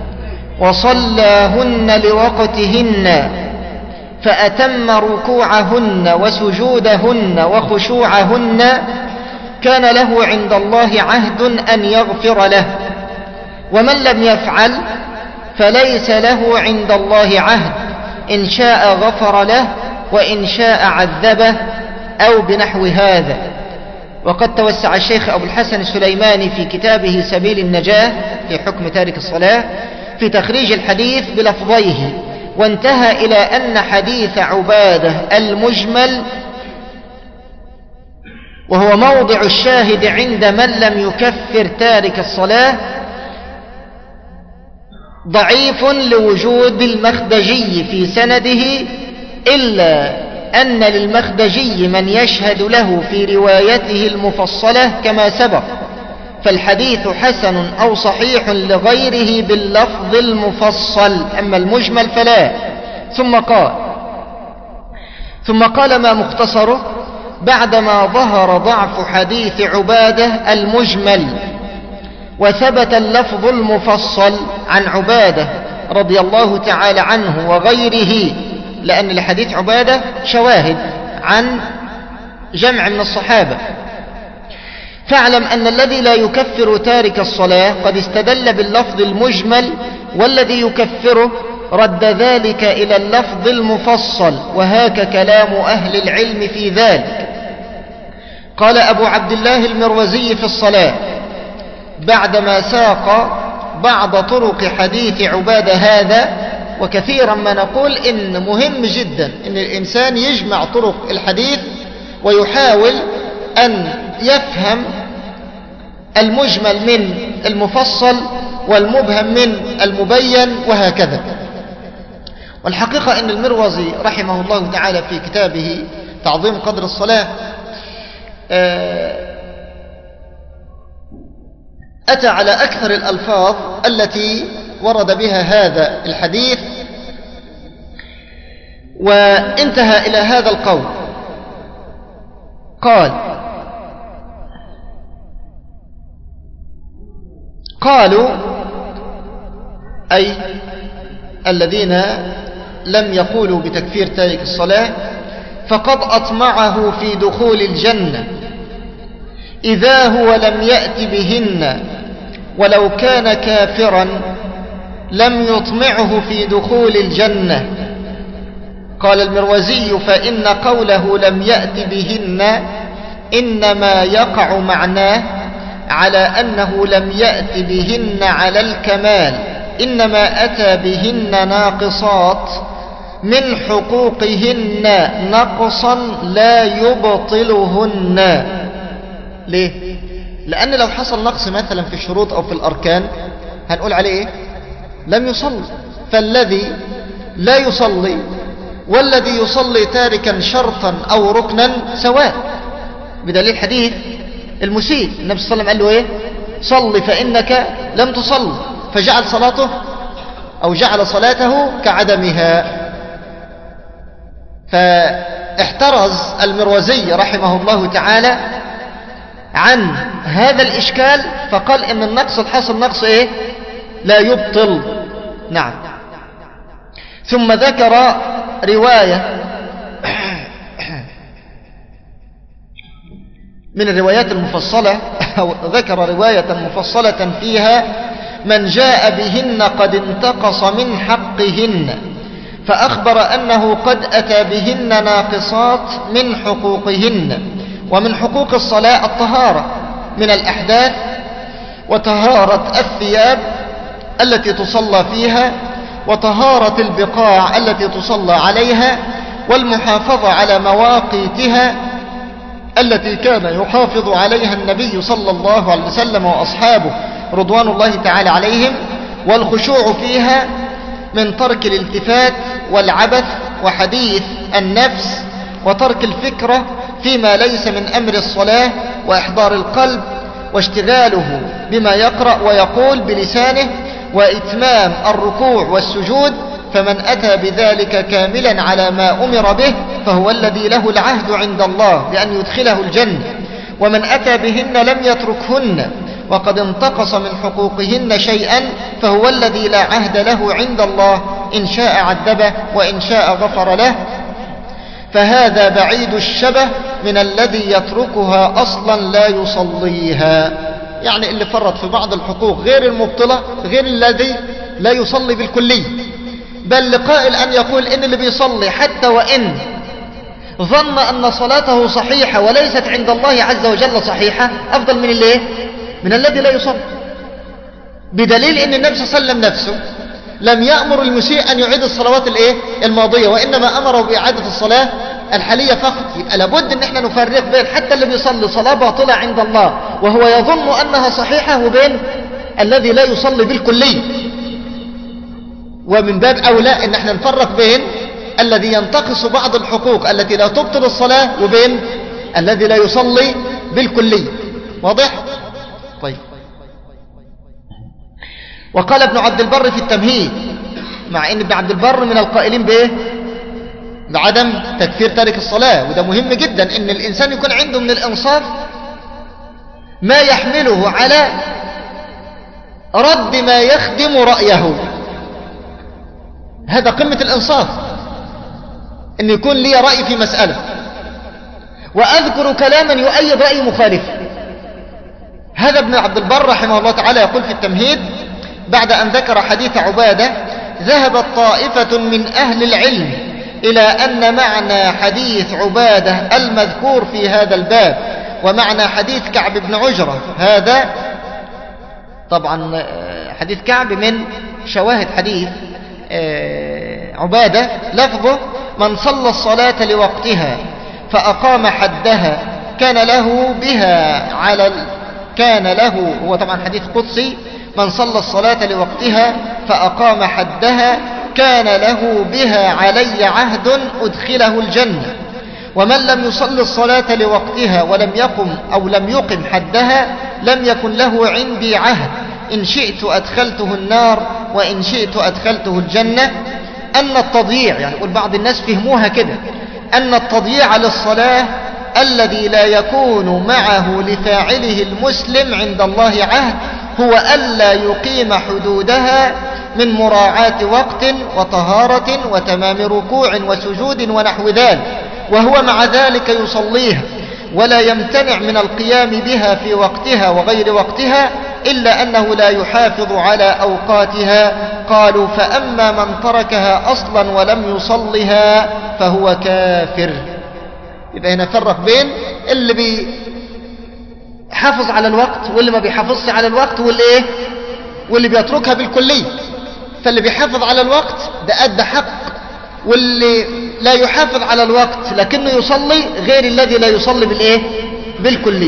وصلاهن لوقتهن فأتم ركوعهن وسجودهن وخشوعهن كان له عند الله عهد أن يغفر له، ومن لم يفعل فليس له عند الله عهد، إن شاء غفر له وإن شاء عذبه أو بنحو هذا. وقد توسع الشيخ أبو الحسن السليماني في كتابه سبيل النجاة في حكم تارك الصلاة في تخريج الحديث بلفظيه، وانتهى إلى أن حديث عبادة المجمل، وهو موضع الشاهد عند من لم يكفر تارك الصلاة، ضعيف لوجود المخدجي في سنده، إلا أن للمخدجي من يشهد له في روايته المفصلة كما سبق، فالحديث حسن أو صحيح لغيره باللفظ المفصل، أما المجمل فلا. ثم قال ثم قال ما مختصره: بعدما ظهر ضعف حديث عبادة المجمل وثبت اللفظ المفصل عن عبادة رضي الله تعالى عنه وغيره، لأن لحديث عبادة شواهد عن جمع من الصحابة، فاعلم أن الذي لا يكفر تارك الصلاة قد استدل باللفظ المجمل، والذي يكفره رد ذلك إلى اللفظ المفصل، وهاك كلام أهل العلم في ذلك. قال أبو عبد الله المروزي في الصلاة بعدما ساق بعض طرق حديث عبادة هذا: وكثيرا ما نقول إن مهم جدا إن الإنسان يجمع طرق الحديث ويحاول أن يفهم المجمل من المفصل والمبهم من المبين وهكذا. والحقيقة أن المروزي رحمه الله تعالى في كتابه تعظيم قدر الصلاة أتى على أكثر الألفاظ التي ورد بها هذا الحديث، وانتهى إلى هذا القول. قال قالوا أي الذين لم يقولوا بتكفير تارك الصلاة: فقد أطمعه في دخول الجنة إذا هو لم يأت بهن، ولو كان كافرا لم يطمعه في دخول الجنة. قال المروزي: فإن قوله لم يأت بهن إنما يقع معناه على أنه لم يأت بهن على الكمال، إنما أتى بهن ناقصات من حقوقهن نقصا لا يبطلهن. ليه؟ لأن لو حصل نقص مثلا في الشروط أو في الأركان هنقول عليه إيه؟ لم يصلي. فالذي لا يصلي والذي يصلي تاركا شرطا أو ركنا سواء، بدليل حديث المسيء النبي صلى الله عليه وسلم قال له إيه؟ صل فإنك لم تصل، فجعل صلاته أو جعل صلاته كعدمها. فاحترز المروزي رحمه الله تعالى عن هذا الإشكال، فقال إن النقص الحاصل نقص إيه؟ لا يبطل. نعم. ثم ذكر رواية من الروايات المفصلة، أو ذكر رواية مفصلة فيها: من جاء بهن قد انتقص من حقهن، فأخبر أنه قد أتى بهن ناقصات من حقوقهن. ومن حقوق الصلاة الطهارة من الأحداث، وطهارة الثياب التي تصلى فيها، وطهارة البقاع التي تصلى عليها، والمحافظة على مواقيتها التي كان يحافظ عليها النبي صلى الله عليه وسلم وأصحابه رضوان الله تعالى عليهم، والخشوع فيها من ترك الالتفات والعبث وحديث النفس، وترك الفكرة فيما ليس من أمر الصلاة، وإحضار القلب واشتغاله بما يقرأ ويقول بلسانه، وإتمام الركوع والسجود. فمن أتى بذلك كاملا على ما أمر به فهو الذي له العهد عند الله بأن يدخله الجنة. ومن أتى بهن لم يتركهن وقد انتقص من حقوقهن شيئا فهو الذي لا عهد له عند الله، إن شاء عذبه وإن شاء غفر له. فهذا بعيد الشبه من الذي يتركها أصلا لا يصليها، يعني اللي فرط في بعض الحقوق غير المبطلة، غير الذي لا يصلي بالكلية. بل لقائل أن يقول إن اللي بيصلي حتى وإن ظن أن صلاته صحيحة وليست عند الله عز وجل صحيحة أفضل من اللي من الذي لا يصلي، بدليل أن النبي صلى الله عليه وسلم نفسه لم يأمر المسيء أن يعيد الصلوات الإيه؟ الماضية، وإنما أمره بإعادة الصلاة الحالية فقط. يبقى لابد أن احنا نفرق بين حتى اللي بيصلي صلاة باطلة عند الله وهو يظن أنها صحيحة، وبين الذي لا يصلي بالكلية. ومن باب أولى أن احنا نفرق بين الذي ينتقص بعض الحقوق التي لا تبطل الصلاة وبين الذي لا يصلي بالكلية. واضح؟ طيب. وقال ابن عبد البر في التمهيد، مع ان ابن عبد البر من القائلين بايه؟ بعدم تكفير تارك الصلاة، وده مهم جدا ان الانسان يكون عنده من الانصاف ما يحمله على رد ما يخدم رأيه. هذا قمة الانصاف، ان يكون لي رأي في مسألة واذكر كلاما يؤيد رأي مخالف. هذا ابن عبد البر رحمه الله تعالى يقول في التمهيد بعد أن ذكر حديث عبادة: ذهبت طائفة من أهل العلم إلى أن معنى حديث عبادة المذكور في هذا الباب ومعنى حديث كعب بن عجرة، هذا طبعا حديث كعب من شواهد حديث عبادة، لفظه: من صلى الصلاة لوقتها فأقام حدها كان له بها على ال... كان له، هو طبعا حديث قدسي: من صلى الصلاة لوقتها فأقام حدها كان له بها علي عهد أدخله الجنة، ومن لم يصل الصلاة لوقتها ولم يقم أو لم يقم حدها لم يكن له عندي عهد، إن شئت أدخلته النار وإن شئت أدخلته الجنة. أن التضييع، يعني يقول بعض الناس فهموها كده، أن التضييع للصلاة الذي لا يكون معه لفاعله المسلم عند الله عهد هو ألا يقيم حدودها من مراعاة وقت وطهارة وتمام ركوع وسجود ونحو ذلك، وهو مع ذلك يصليها ولا يمتنع من القيام بها في وقتها وغير وقتها، إلا أنه لا يحافظ على أوقاتها. قالوا: فأما من تركها أصلا ولم يصلها فهو كافر. يبقى هنا فرق بين اللي بيحافظ على الوقت واللي ما بيحافظش على الوقت، واللي ايه؟ واللي بيتركها بالكلية. فاللي بيحافظ على الوقت ده أدى حق، واللي لا يحافظ على الوقت لكنه يصلي غير الذي لا يصلي بالايه؟ بالكلية.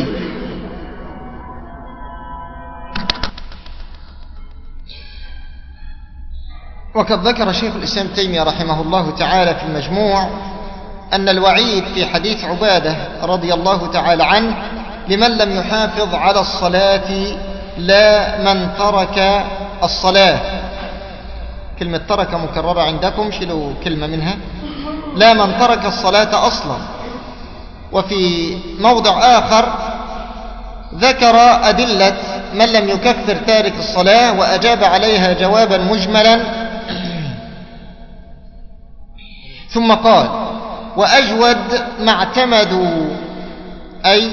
وقد ذكر شيخ الإسلام تيمية رحمه الله تعالى في المجموع أن الوعيد في حديث عبادة رضي الله تعالى عنه لمن لم يحافظ على الصلاة لا من ترك الصلاة. كلمة ترك مكررة عندكم، شيلوا كلمة منها، لا من ترك الصلاة أصلا. وفي موضع آخر ذكر أدلة من لم يكفر تارك الصلاة وأجاب عليها جوابا مجملا، ثم قال: وأجود ما اعتمدوا أي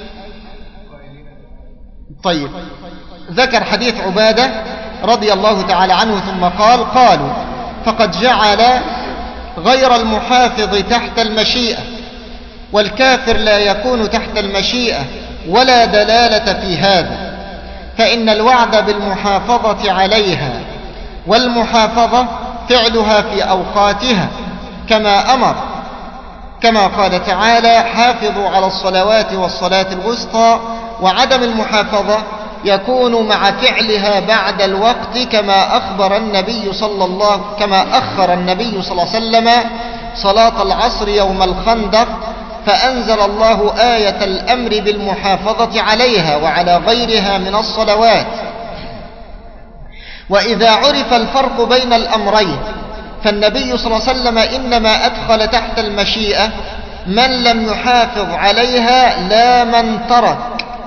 طيب ذكر حديث عبادة رضي الله تعالى عنه ثم قال: قالوا فقد جعل غير المحافظ تحت المشيئة، والكافر لا يكون تحت المشيئة، ولا دلالة في هذا، فإن الوعد بالمحافظة عليها والمحافظة فعلها في أوقاتها كما أمر، كما قال تعالى: حافظوا على الصلوات والصلاة الوسطى. وعدم المحافظة يكون مع فعلها بعد الوقت، كما أخبر النبي صلى الله كما أخر النبي صلى الله عليه وسلم صلاة العصر يوم الخندق، فأنزل الله آية الأمر بالمحافظة عليها وعلى غيرها من الصلوات. وإذا عرف الفرق بين الأمرين فالنبي صلى الله عليه وسلم إنما أدخل تحت المشيئة من لم يحافظ عليها لا من ترك،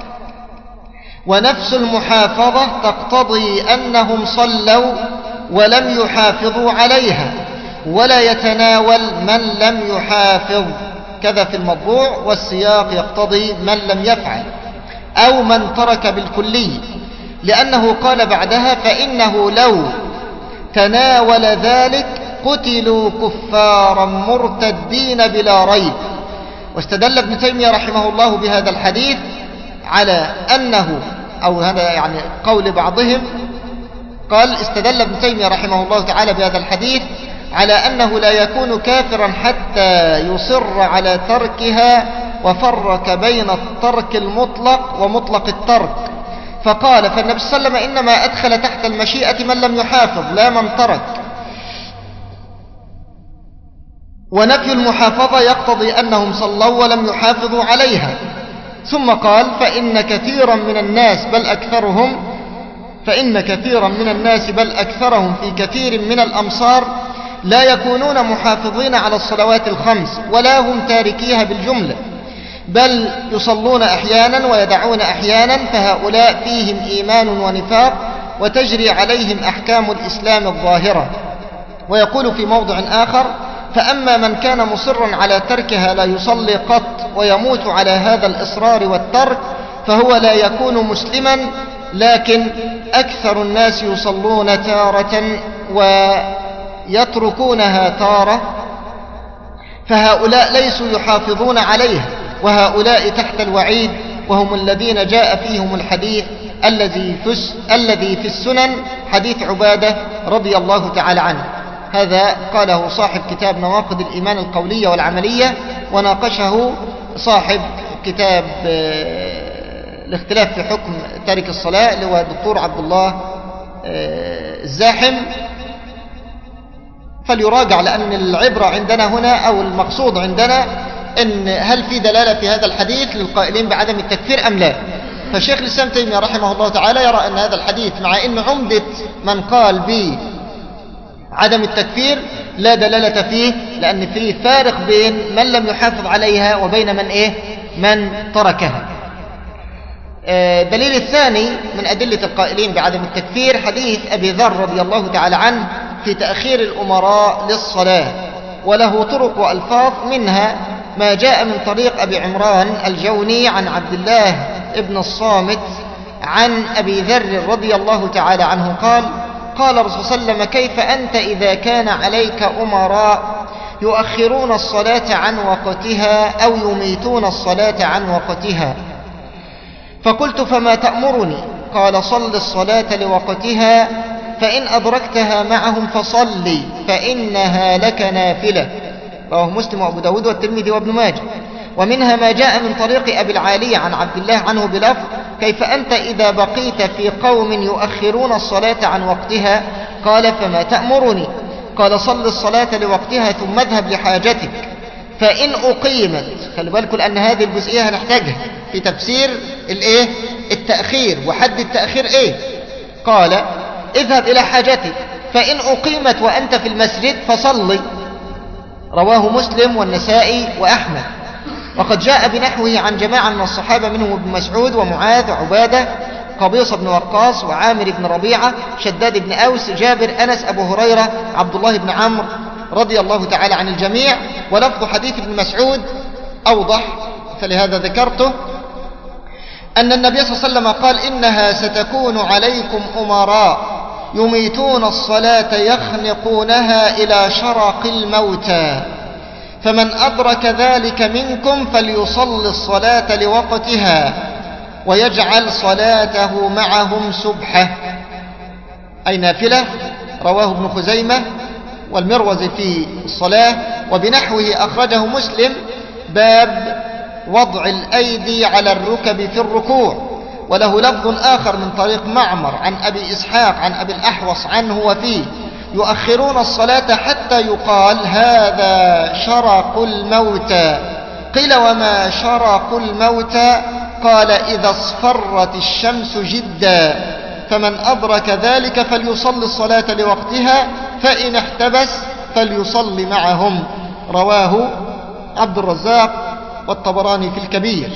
ونفس المحافظة تقتضي أنهم صلوا ولم يحافظوا عليها، ولا يتناول من لم يحافظ، كذا في المطبوع، والسياق يقتضي من لم يفعل أو من ترك بالكلي، لأنه قال بعدها: فإنه لو تناول ذلك قتلوا كفارا مرتدين بلا ريب. واستدل ابن تيمية رحمه الله بهذا الحديث على أنه، أو هذا يعني قول بعضهم، قال استدل ابن تيمية رحمه الله تعالى بهذا الحديث على أنه لا يكون كافرا حتى يصر على تركها، وفرق بين الترك المطلق ومطلق الترك، فقال فالنبي صلى الله عليه وسلم إنما أدخل تحت المشيئة من لم يحافظ لا من ترك، ونفي المحافظة يقتضي أنهم صلوا ولم يحافظوا عليها. ثم قال فإن كثيرا من الناس بل أكثرهم فإن كثيرا من الناس بل أكثرهم في كثير من الأمصار لا يكونون محافظين على الصلوات الخمس ولا هم تاركيها بالجملة، بل يصلون أحيانا ويدعون أحيانا، فهؤلاء فيهم إيمان ونفاق وتجري عليهم أحكام الإسلام الظاهرة. ويقول في موضع آخر فأما من كان مصرا على تركها لا يصلي قط ويموت على هذا الإصرار والترك فهو لا يكون مسلما، لكن أكثر الناس يصلون تارة ويتركونها تارة، فهؤلاء ليسوا يحافظون عليها، وهؤلاء تحت الوعيد، وهم الذين جاء فيهم الحديث الذي في الذي في السنن، حديث عبادة رضي الله تعالى عنه. هذا قاله صاحب كتاب نواقض الإيمان القولية والعملية، وناقشه صاحب كتاب الاختلاف في حكم تارك الصلاة اللي هو الدكتور عبد الله الزاحم، فليراجع، لأن العبرة عندنا هنا أو المقصود عندنا إن هل في دلالة في هذا الحديث للقائلين بعدم التكفير أم لا. فشيخ الإسلام تيمية رحمه الله تعالى يرى أن هذا الحديث مع أن عمدة من قال به عدم التكفير لا دلالة فيه، لأن فيه فارق بين من لم يحافظ عليها وبين من إيه من تركها. دليل الثاني من أدلة القائلين بعدم التكفير حديث أبي ذر رضي الله تعالى عنه في تأخير الأمراء للصلاة، وله طرق وألفاظ، منها ما جاء من طريق أبي عمران الجوني عن عبد الله ابن الصامت عن أبي ذر رضي الله تعالى عنه قال قال الرسول صلى الله عليه وسلم كيف أنت إذا كان عليك أمراء يؤخرون الصلاة عن وقتها أو يميتون الصلاة عن وقتها؟ فقلت فما تأمرني؟ قال صل الصلاة لوقتها، فإن أدركتها معهم فصلي فإنها لك نافلة. رواه مسلم وأبو داود والترمذي وابن ماجه. ومنها ما جاء من طريق أبي العالية عن عبد الله عنه بلفظ كيف أنت إذا بقيت في قوم يؤخرون الصلاة عن وقتها؟ قال فما تأمرني؟ قال صل الصلاة لوقتها ثم اذهب لحاجتك، فإن أقيمت. خلي بالكم لأن هذه الجزئية هنحتاجها في تفسير الإيه التأخير وحد التأخير إيه. قال اذهب إلى حاجتك، فإن أقيمت وأنت في المسجد فصلي. رواه مسلم والنسائي وأحمد. وقد جاء بنحوه عن جماعة من الصحابة منهم ابن مسعود ومعاذ وعبادة قبيصة بن وقاص وعامر بن ربيعة شداد بن أوس جابر أنس أبو هريرة عبد الله بن عمرو رضي الله تعالى عن الجميع. ولفظ حديث ابن مسعود أوضح، فلهذا ذكرته، أن النبي صلى الله عليه وسلم قال إنها ستكون عليكم أمراء يميتون الصلاة يخنقونها إلى شرق الموتى، فمن أدرك ذلك منكم فليصل الصلاة لوقتها ويجعل صلاته معهم سبحة أي نافلة. رواه ابن خزيمة والمروزي في الصلاة. وبنحوه أخرجه مسلم باب وضع الأيدي على الركب في الركوع. وله لفظ آخر من طريق معمر عن أبي إسحاق عن أبي الأحوص عنه وفيه يؤخرون الصلاة حتى يقال هذا شرق الموتى. قيل وما شرق الموتى؟ قال إذا اصفرت الشمس جدا، فمن أدرك ذلك فليصلي الصلاة لوقتها، فإن احتبس فليصلي معهم. رواه عبد الرزاق والطبراني في الكبير.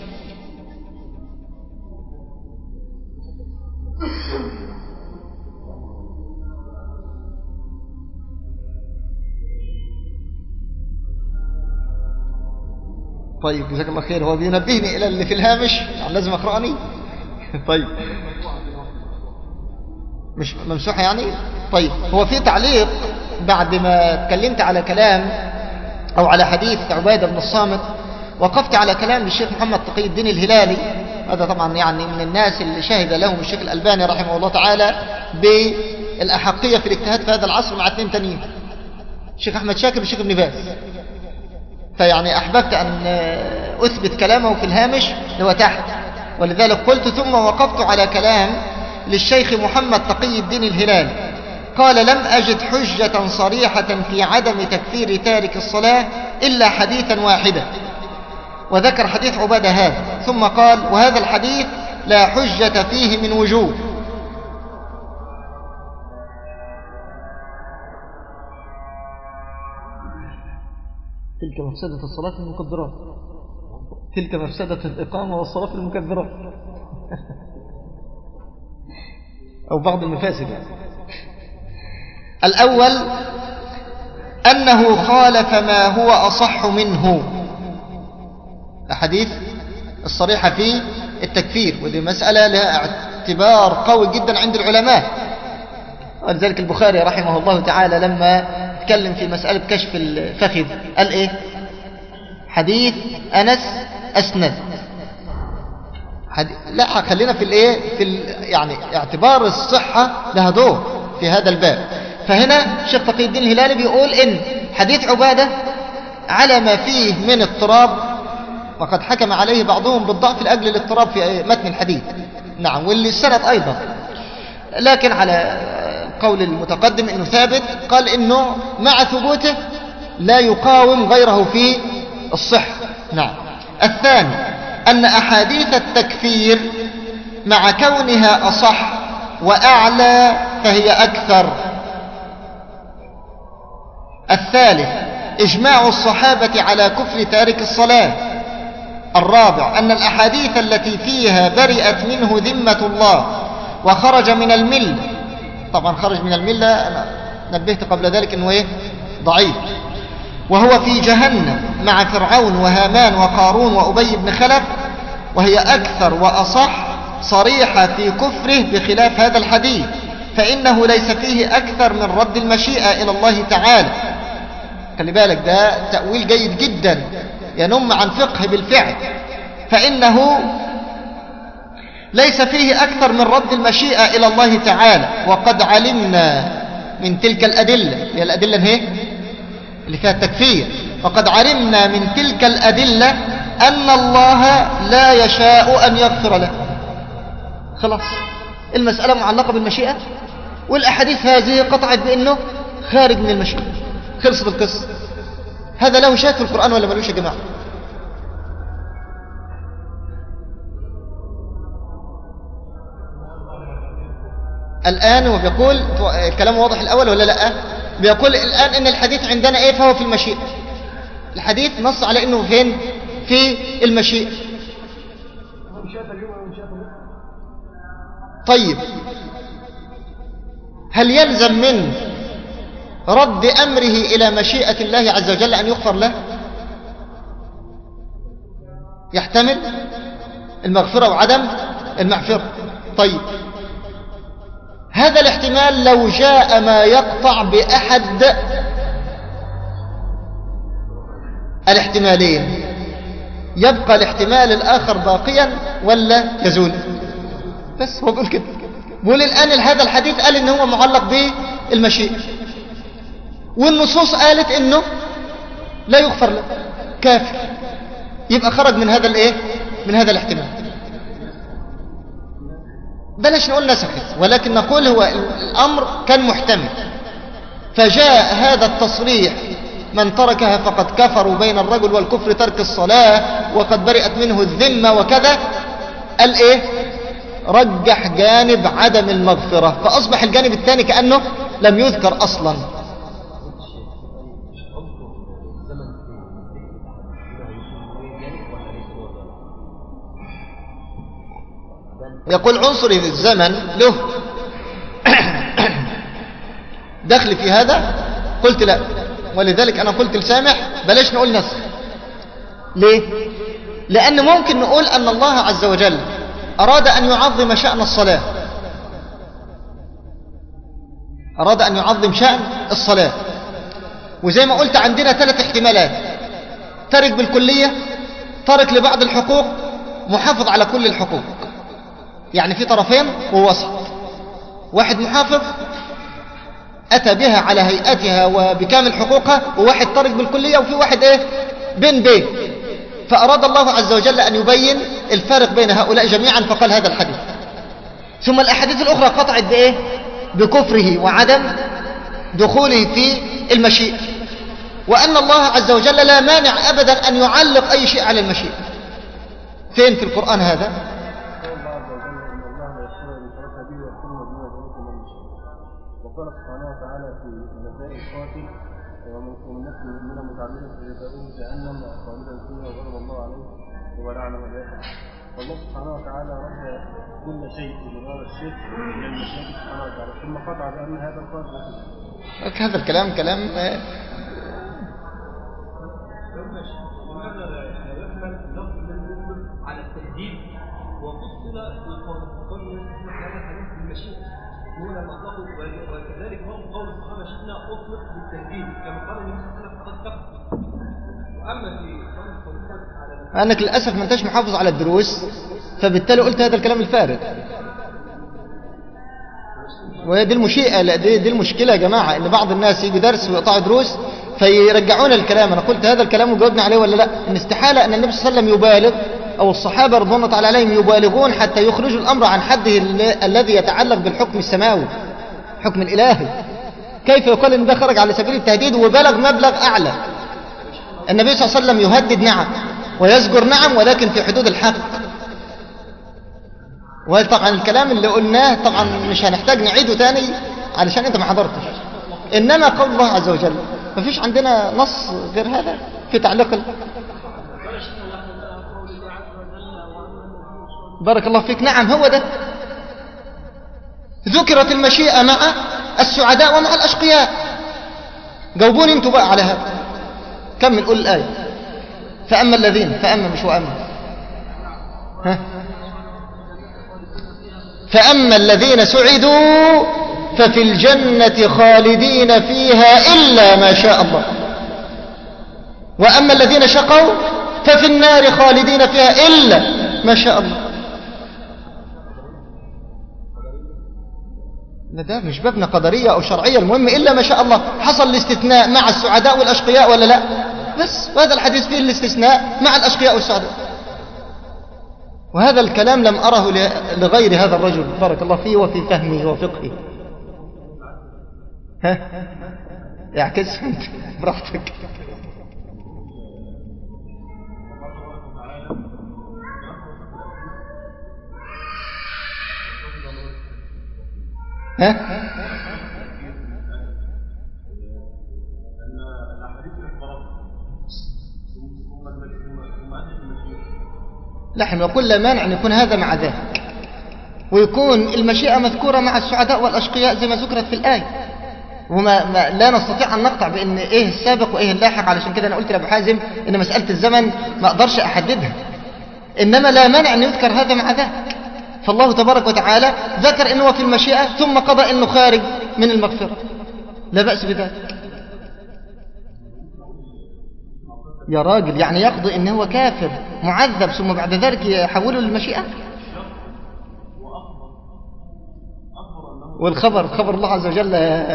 طيب جزاك الله خير. هو بينبهني إلى اللي في الهامش، يعني لازم أقرأني. طيب مش ممسوحة يعني. طيب هو في تعليق بعد ما اتكلمت على كلام أو على حديث عبادة بن الصامت، وقفت على كلام للشيخ محمد تقي الدين الهلالي. هذا طبعا يعني من الناس اللي شهد لهم الشيخ الألباني رحمه الله تعالى بالأحقية في الاجتهاد في هذا العصر مع اثنين تانيين، الشيخ أحمد شاكر والشيخ ابن باز. فيعني أحببت أن أثبت كلامه في الهامش هو تحت، ولذلك قلت ثم وقفت على كلام للشيخ محمد تقي الدين الهلال قال لم أجد حجة صريحة في عدم تكفير تارك الصلاة إلا حديثا واحدا، وذكر حديث عبادة هذا، ثم قال وهذا الحديث لا حجة فيه من وجوه. تلك مفسدة الصلاة في المكبرات، تلك مفسدة الإقامة والصلاة في المكبرات أو بعض المفاسد. الأول أنه خالف ما هو أصح منه، الحديث الصريحة في التكفير، ودي مسألة لها اعتبار قوي جدا عند العلماء. ولذلك البخاري رحمه الله تعالى لما تكلم في مسألة كشف الفخذ قال إيه؟ حديث أنس أسند. حديث لا خلينا في الإيه؟ في ال... يعني اعتبار الصحة لها دور في هذا الباب. فهنا الشيخ تقي الدين الهلالي بيقول إن حديث عبادة على ما فيه من اضطراب، وقد حكم عليه بعضهم بالضعف لأجل الاضطراب في متن الحديث، نعم، واللي السند أيضا، لكن على قول المتقدم إنه ثابت، قال إنه مع ثبوته لا يقاوم غيره في الصحة. نعم. الثاني أن أحاديث التكفير مع كونها أصح وأعلى فهي أكثر. الثالث إجماع الصحابة على كفر تارك الصلاة. الرابع أن الأحاديث التي فيها برئت منه ذمة الله وخرج من الملة، طبعا خرج من الملة أنا نبهت قبل ذلك أنه إيه؟ ضعيف، وهو في جهنم مع فرعون وهامان وقارون وأبي بن خلف، وهي أكثر وأصح صريحة في كفره بخلاف هذا الحديث، فإنه ليس فيه أكثر من رد المشيئة إلى الله تعالى. خلي بالك ده تأويل جيد جدا ينم عن فقه بالفعل، فإنه ليس فيه أكثر من رد المشيئة إلى الله تعالى. وقد علمنا من تلك الأدلة، هي الأدلة هي اللي فيها التكفير، وقد علمنا من تلك الأدلة أن الله لا يشاء أن يغفر له. خلاص المسألة معلقة بالمشيئة، والأحاديث هذه قطعت بأنه خارج من المشيئة، خلصت القصة. هذا له شاهد في القرآن ولا ملوش يا جماعة؟ الآن هو بيقول الكلام واضح الأول ولا لا؟ بيقول الآن إن الحديث عندنا إيه؟ فهو في المشيئة. الحديث نص على إنه فين؟ في المشيئة. طيب هل يلزم من رد أمره إلى مشيئة الله عز وجل أن يغفر له؟ يحتمل المغفرة وعدم المغفرة. طيب هذا الاحتمال لو جاء ما يقطع بأحد الاحتمالين يبقى الاحتمال الآخر باقيا ولا يزول؟ بس هو بيقول كده، بيقول الآن هذا الحديث قال إن هو معلق بالمشيئة، والنصوص قالت إنه لا يغفر له، كافر، يبقى خرج من هذا الايه؟ من هذا الاحتمال. بلاش نقول نسخت، ولكن نقول هو الأمر كان محتمل، فجاء هذا التصريح من تركها فقد كفر، وبين الرجل والكفر ترك الصلاة، وقد برئت منه الذمة وكذا، قال ايه؟ رجح جانب عدم المغفرة، فأصبح الجانب الثاني كأنه لم يذكر أصلا. يقول عنصر الزمن له دخل في هذا؟ قلت لا، ولذلك أنا قلت لسامح بلاش نقول نسخ. ليه؟ لأن ممكن نقول أن الله عز وجل أراد أن يعظم شأن الصلاة، أراد أن يعظم شأن الصلاة، وزي ما قلت عندنا ثلاث احتمالات: ترك بالكلية، ترك لبعض الحقوق، محافظ على كل الحقوق، يعني في طرفين ووسط. واحد محافظ أتى بها على هيئتها وبكامل حقوقها، وواحد طرق بالكلية، وفي واحد إيه بين بين. فأراد الله عز وجل أن يبين الفارق بين هؤلاء جميعا فقال هذا الحديث. ثم الأحاديث الأخرى قطعت بإيه؟ بكفره وعدم دخوله في المشيئة، وأن الله عز وجل لا مانع أبدا أن يعلق أي شيء على المشيئة. فين في القرآن هذا؟ وقال سبحانه وتعالى في النساء القاتل ومن نفس من متعمدا فجزاؤه جهنم خالدا فيها وغضب الله عليه ولعنه والعياذ. والله سبحانه وتعالى رد كل شيء من هذا الشرك الى المشيئة سبحانه وتعالى، ثم قطع بان هذا القاتل لا. هذا الكلام كلام لماذا لا يحمل لفظ المسلم على التهديد وفصل القرآن يسمح هذا الحديث بالمشيئة دون ما أطلقوا، وكذلك هم قول الصحابة شئنا أطلق بالتهديد كما قال النبي صلى الله عليه وسلم قد كفر. وأما في قول الصحابة على أنك للأسف ما أنتش محافظ على الدروس، فبالتالي قلت هذا الكلام الفارغ. ودي المشيئة، دي, دي المشكلة يا جماعة، إن بعض الناس يجي درس ويقطعوا دروس فيرجعون الكلام. أنا قلت هذا الكلام وجاوبنا عليه ولا لا؟ إن استحالة أن النبي صلى الله عليه وسلم يبالغ، أو الصحابة رضوان الله تعالى عليهم يبالغون حتى يخرجوا الأمر عن حده الذي يتعلق بالحكم السماوي، حكم الإلهي. كيف يقال إن ده خرج على سبيل التهديد وبلغ مبلغ أعلى؟ النبي صلى الله عليه وسلم يهدد نعم ويزجر نعم، ولكن في حدود الحق. وطبعا الكلام اللي قلناه طبعا مش هنحتاج نعيده تاني علشان انت ما حضرتش. انما قول الله عز وجل ما فيش عندنا نص غير هذا في تعليق. بارك الله فيك. نعم هو ده. ذكرت المشيئة مع السعداء ومع الأشقياء. جاوبوني انتوا بقى على هذا. كمل قول الآية. فأما الذين فأما مش وأما ها فأما الذين سعدوا ففي الجنة خالدين فيها إلا ما شاء الله، وأما الذين شقوا ففي النار خالدين فيها إلا ما شاء الله. لا ده مش بابنا قدرية أو شرعية، المهم إلا ما شاء الله. حصل الاستثناء مع السعداء والأشقياء ولا لا؟ بس وهذا الحديث فيه الاستثناء مع الأشقياء والسعداء. وهذا الكلام لم أره لغير هذا الرجل بارك الله فيه وفي فهمه وفقهه. ها يعكس انت براحتك. ها نحن نقول لا مانع أن يكون هذا مع ذاك، ويكون المشيئة مذكورة مع السعداء والأشقياء زي ما ذكرت في الآية. وما ما لا نستطيع أن نقطع بأن إيه السابق وإيه اللاحق. علشان كده أنا قلت لأبو حازم إن مسألة الزمن ما أقدرش أحددها، إنما لا مانع أن يذكر هذا مع ذاك. فالله تبارك وتعالى ذكر إنه في المشيئة ثم قضى إنه خارج من المغفرة، لا بأس بذلك. يا راجل يعني يقضي إنه هو كافر معذب ثم بعد ذلك يحوله للمشيئة؟ والخبر خبر الله عز وجل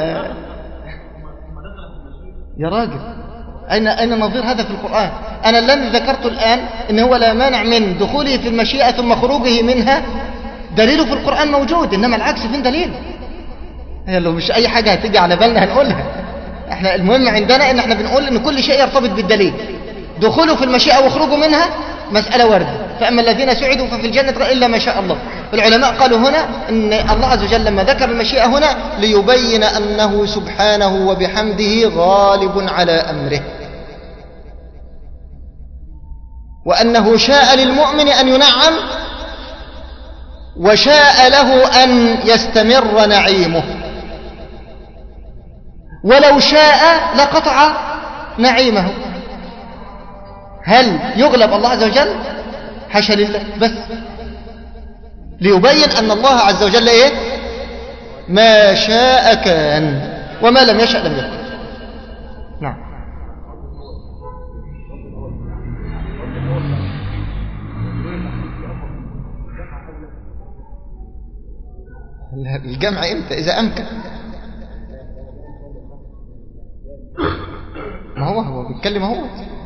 يا راجل أين أين نظير هذا في القرآن؟ أنا الذي ذكرت الآن إن هو لا مانع من دخوله في المشيئة ثم خروجه منها، دليله في القرآن موجود. إنما العكس فين دليل؟ هي لو مش أي حاجة هتيجي على بالنا هنقولها. إحنا المهم عندنا إن إحنا بنقول إن كل شيء يرتبط بالدليل. دخوله في المشيئة وخروجه منها مسألة واردة. فأما الذين سعدوا ففي الجنة إلا ما شاء الله. العلماء قالوا هنا إن الله عز وجل لما ذكر المشيئة هنا ليبين أنه سبحانه وبحمده غالب على أمره، وأنه شاء للمؤمن أن ينعم وشاء له أن يستمر نعيمه، ولو شاء لقطع نعيمه. هل يغلب الله عز وجل؟ حاشا لله. بس ليبين أن الله عز وجل إيه؟ ما شاء كان وما لم يشأ لم يكن. نعم. الجمع إمتى إذا أمكن؟ ما هو هو بيتكلم هو.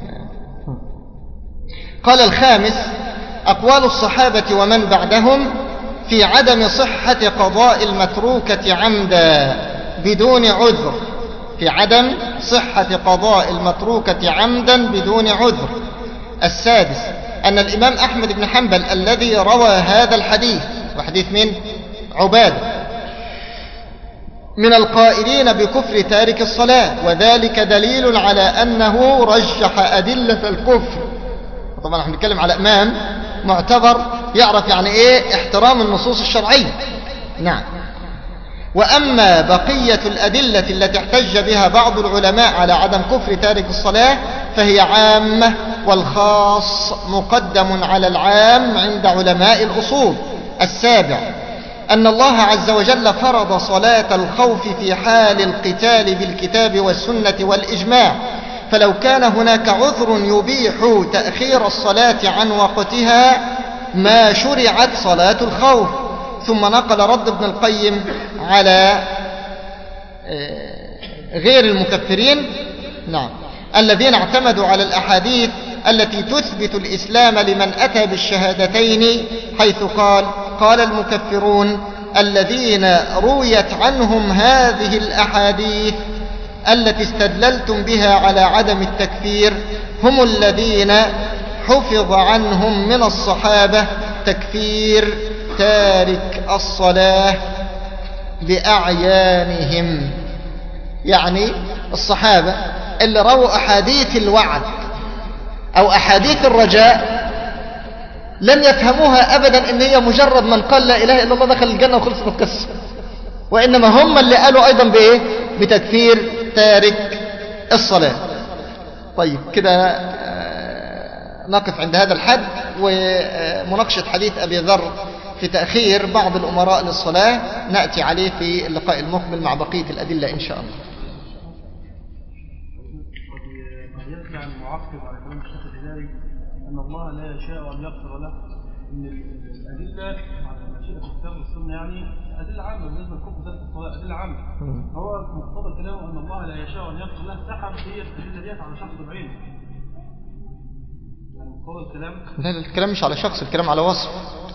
قال الخامس: أقوال الصحابة ومن بعدهم في عدم صحة قضاء المتروكة عمدا بدون عذر، في عدم صحة قضاء المتروكة عمدا بدون عذر. السادس: أن الإمام أحمد بن حنبل الذي روى هذا الحديث، وحديث من عبادة، من القائلين بكفر تارك الصلاة، وذلك دليل على أنه رجح أدلة الكفر. طبعا نحن نتكلم على إمام معتبر يعرف يعني إيه احترام النصوص الشرعية. نعم. وأما بقية الأدلة التي احتج بها بعض العلماء على عدم كفر تارك الصلاة فهي عامة، والخاص مقدم على العام عند علماء الأصول. السابع: أن الله عز وجل فرض صلاة الخوف في حال القتال بالكتاب والسنة والإجماع، فلو كان هناك عذر يبيح تأخير الصلاة عن وقتها ما شرعت صلاة الخوف. ثم نقل رد ابن القيم على غير المكفرين، نعم، الذين اعتمدوا على الأحاديث التي تثبت الإسلام لمن أتى بالشهادتين، حيث قال: قال المكفرون الذين رويت عنهم هذه الأحاديث التي استدللتم بها على عدم التكفير هم الذين حفظ عنهم من الصحابة تكفير تارك الصلاة بأعيانهم. يعني الصحابة اللي رووا أحاديث الوعد أو أحاديث الرجاء لم يفهموها أبدا إن هي مجرد من قال لا إله إلا الله دخل الجنة وخلصت القصة، وإنما هم اللي قالوا أيضا بإيه؟ بتكفير تارك الصلاة. طيب كده نقف عند هذا الحد، ومناقشة حديث أبي ذر في تأخير بعض الأمراء للصلاة نأتي عليه في اللقاء المقبل مع بقية الأدلة إن شاء الله. قد يرجع المعقب على كلام الشيخ الهلالي أن الله لا يشاء أن يغفر له، إن الأدلة على مشيئة الكتاب والسنة يعني أدلة عامة بالنسبة لكفر تارك الصلاة، أدلة عامة. هو مقتضى كلامه أن الله لا يشاء أن يغفر له سحب هي الأدلة ديت على شخص بعينه. يعني مقتضى الكلام لا لا، الكلام مش على شخص، الكلام على وصف.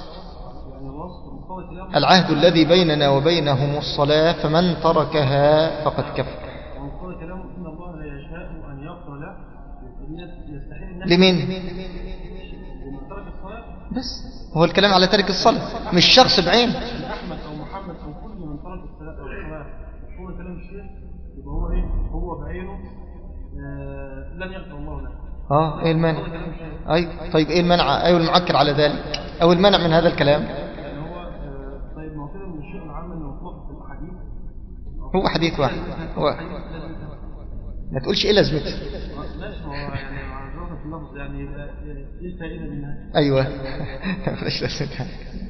العهد الذي بيننا وبينهم الصلاة فمن تركها فقد كفر. ومقتضى كلامه إن الله لا يشاء أن يغفر له يستحيل لمين؟ لمن ترك الصلاة. بس هو الكلام على ترك الصلاة مش شخص بعين. أحمد أو محمد أو كل من ترك الصلاة أو الصلاة، هو كلام الشيخ يبقى هو إيه؟ هو بعينه آه لن يغفر الله له. آه إيه المانع؟ أي طيب إيه المانع؟ أيوة المعكر على ذلك أو المانع من هذا الكلام؟ يعني هو آه طيب ما هو كده من الشيء العام إنه مطلق في الحديث. هو حديث واحد. هو ما تقولش إيه لازمته. ماشي، هو يعني مع الرغم في اللفظ يعني إيه الفائدة منها؟ أيوة مش لازمتها.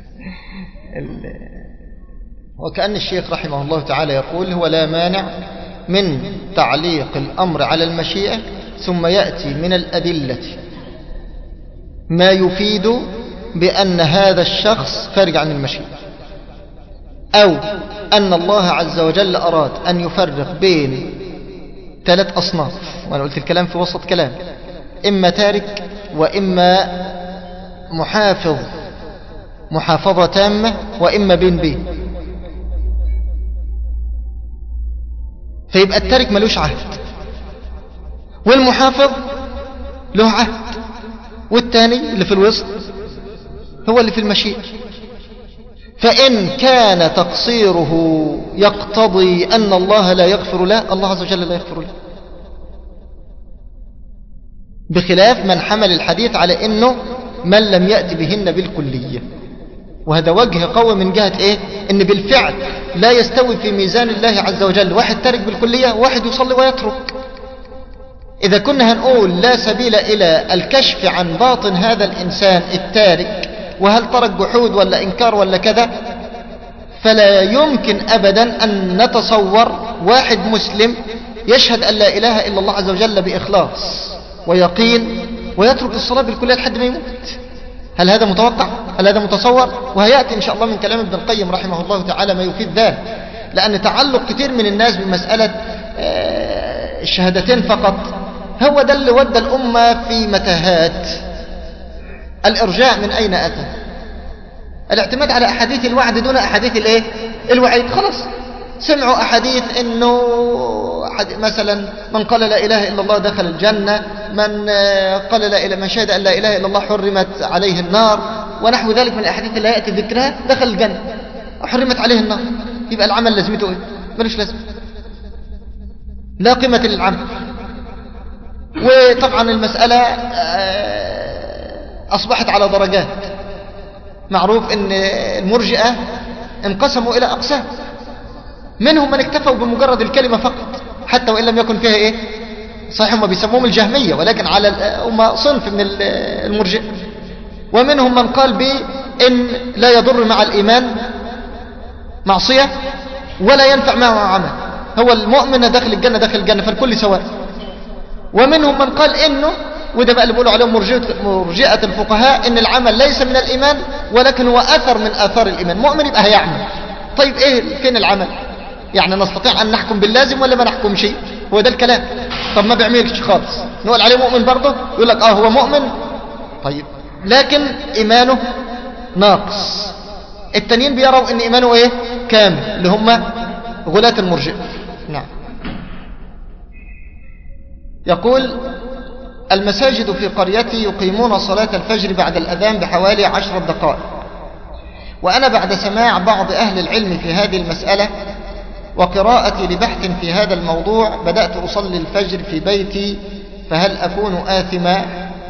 وكأن الشيخ رحمه الله تعالى يقول: هو لا مانع من تعليق الأمر على المشيئة ثم يأتي من الأدلة ما يفيد بأن هذا الشخص خارج عن المشيئة، أو أن الله عز وجل أراد أن يفرق بين ثلاث أصناف، وأنا قلت الكلام في وسط كلام، إما تارك وإما محافظ محافظة تامة وإما بين بين. فيبقى التارك ملوش عهد، والمحافظ له عهد، والتاني اللي في الوسط هو اللي في المشيئة. فإن كان تقصيره يقتضي أن الله لا يغفر له، الله عز وجل لا يغفر له، بخلاف من حمل الحديث على أنه من لم يأتي بهن بالكلية. وهذا وجه قوي من جهة إيه؟ إن بالفعل لا يستوي في ميزان الله عز وجل واحد تارك بالكلية وواحد يصلي ويترك. إذا كنا هنقول لا سبيل إلى الكشف عن باطن هذا الإنسان التارك، وهل ترك جحود ولا إنكار ولا كذا، فلا يمكن أبدا أن نتصور واحد مسلم يشهد أن لا إله إلا الله عز وجل بإخلاص ويقين ويترك الصلاة بالكلية لحد ما يموت. هل هذا متوقع؟ هل هذا متصور؟ وهيأتي إن شاء الله من كلام ابن القيم رحمه الله تعالى ما يفيد ذلك، لأن تعلق كتير من الناس بمسألة الشهادتين فقط هو ده اللي ودى الأمة في متاهات. الإرجاء من أين أتى؟ الاعتماد على أحاديث الوعد دون أحاديث الإيه؟ الوعيد. خلاص سمعوا أحاديث إنه مثلا من قال لا إله إلا الله دخل الجنة، من قال لا إله من شهد أن لا إله إلا الله حرمت عليه النار، ونحو ذلك من الأحاديث اللي يأتي ذكرها دخل الجنة حرمت عليه النار. يبقى العمل لازمته إيه؟ ملوش لازمة، لا قيمة للعمل. وطبعا المسألة أصبحت على درجات. معروف أن المرجئة انقسموا إلى أقسام، منهم من اكتفوا بمجرد الكلمة فقط حتى وإن لم يكن فيها إيه؟ صحيح هم بيسموهم الجهمية، ولكن على هم صنف من المرجئة. ومنهم من قال بأن لا يضر مع الإيمان معصية ولا ينفع معه عمل، هو المؤمن داخل الجنة داخل الجنة فالكل سواء. ومنهم من قال إنه، وده بقى اللي بيقولوا عليهم مرجئة الفقهاء، إن العمل ليس من الإيمان ولكن هو أثر من آثار الإيمان. مؤمن يبقى هيعمل. طيب إيه فين العمل؟ يعني نستطيع أن نحكم باللازم ولا ما نحكم شيء؟ هو ده الكلام. طب ما بيعملش خالص نقول عليه مؤمن برضه؟ يقول لك آه هو مؤمن طيب لكن إيمانه ناقص. التانيين بيروا إن إيمانه إيه؟ كامل، اللي هم غلاة المرجئة. نعم. يقول المساجد في قريتي يقيمون صلاة الفجر بعد الأذان بحوالي عشر دقائق، وأنا بعد سماع بعض أهل العلم في هذه المسألة وقراءتي لبحث في هذا الموضوع بدأت أصلي الفجر في بيتي، فهل أكون آثما؟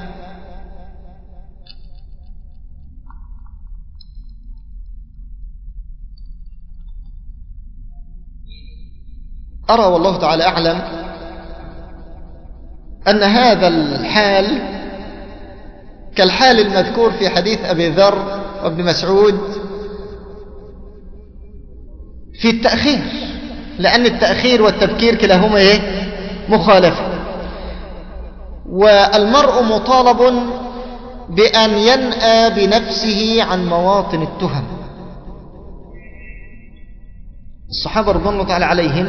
أرى والله تعالى أعلم أن هذا الحال كالحال المذكور في حديث أبي ذر وابن مسعود في التأخير، لأن التأخير والتبكير كلاهما إيه؟ مخالفة. والمرء مطالب بأن ينأى بنفسه عن مواطن التهم. الصحابة رضوان الله تعالى عليهم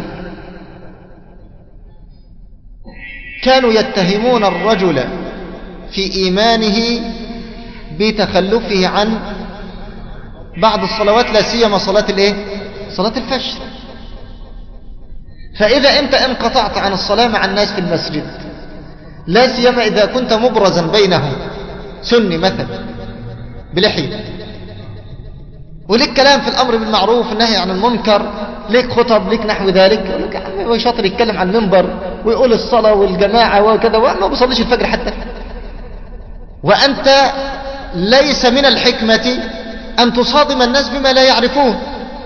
كانوا يتهمون الرجل في إيمانه بتخلفه عن بعض الصلوات، لا سيما صلاة الايه؟ صلاة الفجر. فإذا أنت انقطعت عن الصلاة مع الناس في المسجد، لا سيما إذا كنت مبرزا بينهم سني مثلا بلحية، وليك كلام في الأمر بالمعروف والنهي عن المنكر، ليك خطب، ليك نحو ذلك، هو شاطر يتكلم عن المنبر ويقول الصلاة والجماعة وكذا، وما بيصليش الفجر حتى. وأنت ليس من الحكمة أن تصادم الناس بما لا يعرفون،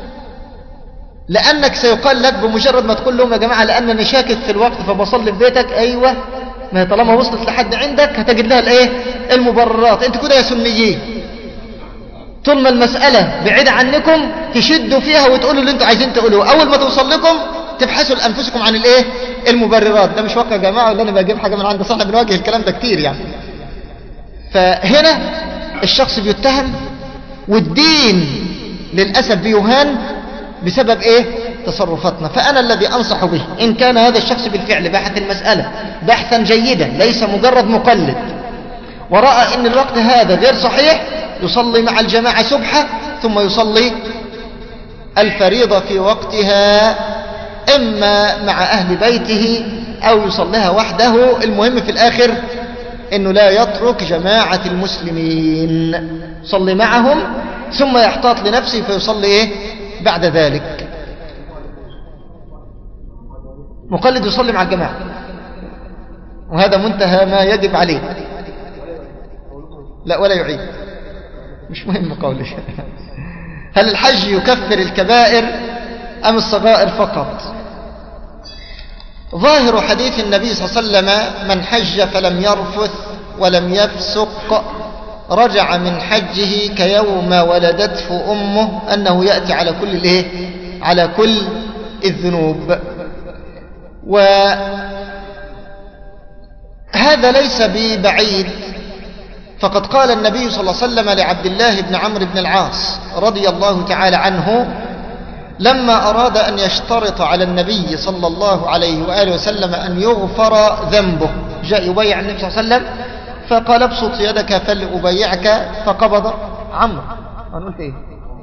لأنك سيقال لك بمجرد ما تقول لهم يا جماعة لأنني شاكك في الوقت فبصلي في بيتك، أيوة ما طالما وصلت لحد عندك هتجد لها الايه؟ المبررات. انت كده يا سنيين طول ما المسألة بعيدة عنكم تشدوا فيها وتقولوا اللي انتوا عايزين تقولوه، أول ما توصل لكم تبحثوا لأنفسكم عن الايه؟ المبررات. ده مش واقع يا جماعة ولا أنا بجيب حاجة من عند صاحب، بنواجه الكلام ده كتير يعني. فهنا الشخص بيتهم والدين للأسف بيهان بسبب ايه؟ تصرفاتنا. فأنا الذي أنصح به إن كان هذا الشخص بالفعل بحث المسألة بحثا جيدا ليس مجرد مقلد، ورأى إن الوقت هذا غير صحيح، يصلي مع الجماعة سبحة ثم يصلي الفريضة في وقتها، إما مع أهل بيته أو يصليها وحده. المهم في الآخر إنه لا يترك جماعة المسلمين، يصلي معهم ثم يحتاط لنفسه فيصلي إيه بعد ذلك. مقلد يصلي مع الجماعة، وهذا منتهى ما يجب عليه. لا ولا يعيد، مش مهم قوله. هل الحج يكفر الكبائر أم الصغائر فقط؟ ظاهر حديث النبي صلى الله عليه وسلم من حج فلم يرفث ولم يفسق رجع من حجه كيوم ولدته أمه، أنه يأتي على كل الإيه؟ على كل الذنوب. وهذا ليس ببعيد فقد قال النبي صلى الله عليه وسلم لعبد الله بن عمرو بن العاص رضي الله تعالى عنه لما أراد أن يشترط على النبي صلى الله عليه وآله وسلم أن يغفر ذنبه، جاء يبيع النبي صلى الله عليه وسلم فقال ابسط يدك فلأبيعك، فقبض عمرو. أنا قلت إيه؟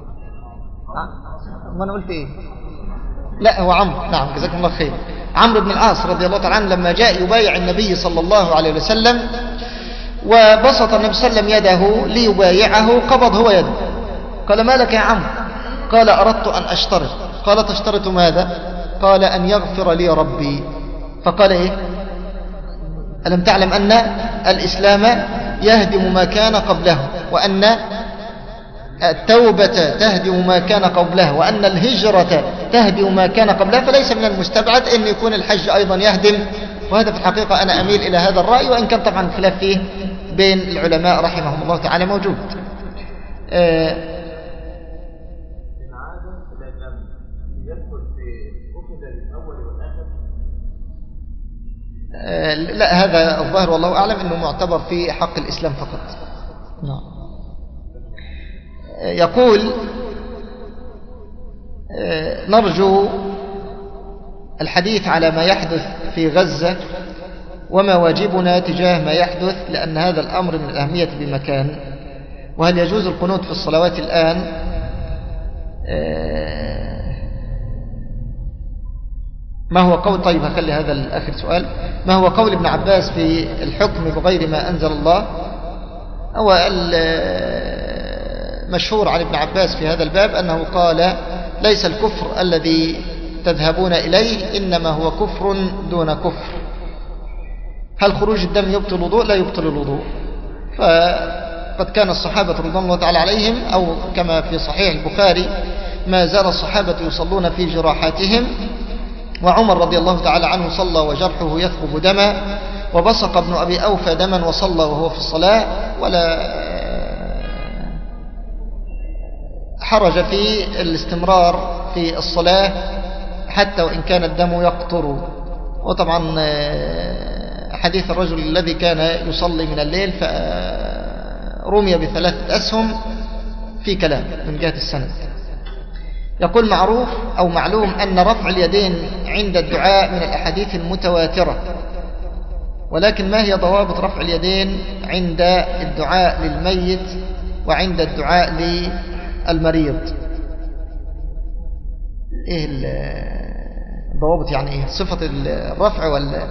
ما أنا قلت إيه؟ لا هو عمرو، نعم جزاكم الله خير. عمرو بن العاص رضي الله تعالى عنه لما جاء يبايع النبي صلى الله عليه وسلم وبسط النبي صلى الله عليه وسلم يده ليبايعه، قبض هو يده. قال ما لك يا عمرو؟ قال أردت أن أشترط. قال تشترط ماذا؟ قال أن يغفر لي ربي. فقال إيه؟ ألم تعلم أن الإسلام يهدم ما كان قبله، وأن التوبة تهدم ما كان قبله، وأن الهجرة تهدم ما كان قبلها، فليس من المستبعد أن يكون الحج أيضا يهدم. وهذا في الحقيقة أنا أميل إلى هذا الرأي، وإن كان طبعا خلاف فيه بين العلماء رحمهم الله تعالى موجود. آه آه لا هذا الظاهر والله أعلم أنه معتبر في حق الإسلام فقط. نعم. آه يقول آه نرجو الحديث على ما يحدث في غزة وما واجبنا تجاه ما يحدث، لأن هذا الأمر من الأهمية بمكان. وهل يجوز القنوت في الصلوات الآن؟ ما هو قول طيب هخلي هذا الآخر سؤال. ما هو قول ابن عباس في الحكم بغير ما أنزل الله؟ هو المشهور عن ابن عباس في هذا الباب أنه قال ليس الكفر الذي تذهبون إليه، إنما هو كفر دون كفر. هل خروج الدم يبطل الوضوء؟ لا يبطل الوضوء. فقد كان الصحابة رضوان الله تعالى عليهم، أو كما في صحيح البخاري ما زال الصحابة يصلون في جراحاتهم، وعمر رضي الله تعالى عنه صلى وجرحه يثقب دما، وبصق ابن أبي أوفى دما وصلى وهو في الصلاة، ولا حرج في الاستمرار في الصلاة حتى وإن كان الدم يقطر. وطبعا حديث الرجل الذي كان يصلي من الليل فرمي بثلاثة أسهم في كلام من جهة السند. يقول معروف أو معلوم أن رفع اليدين عند الدعاء من الأحاديث المتواترة، ولكن ما هي ضوابط رفع اليدين عند الدعاء للميت وعند الدعاء للمريض؟ إيه الضوابط؟ يعني إيه صفة الرفع؟ ولا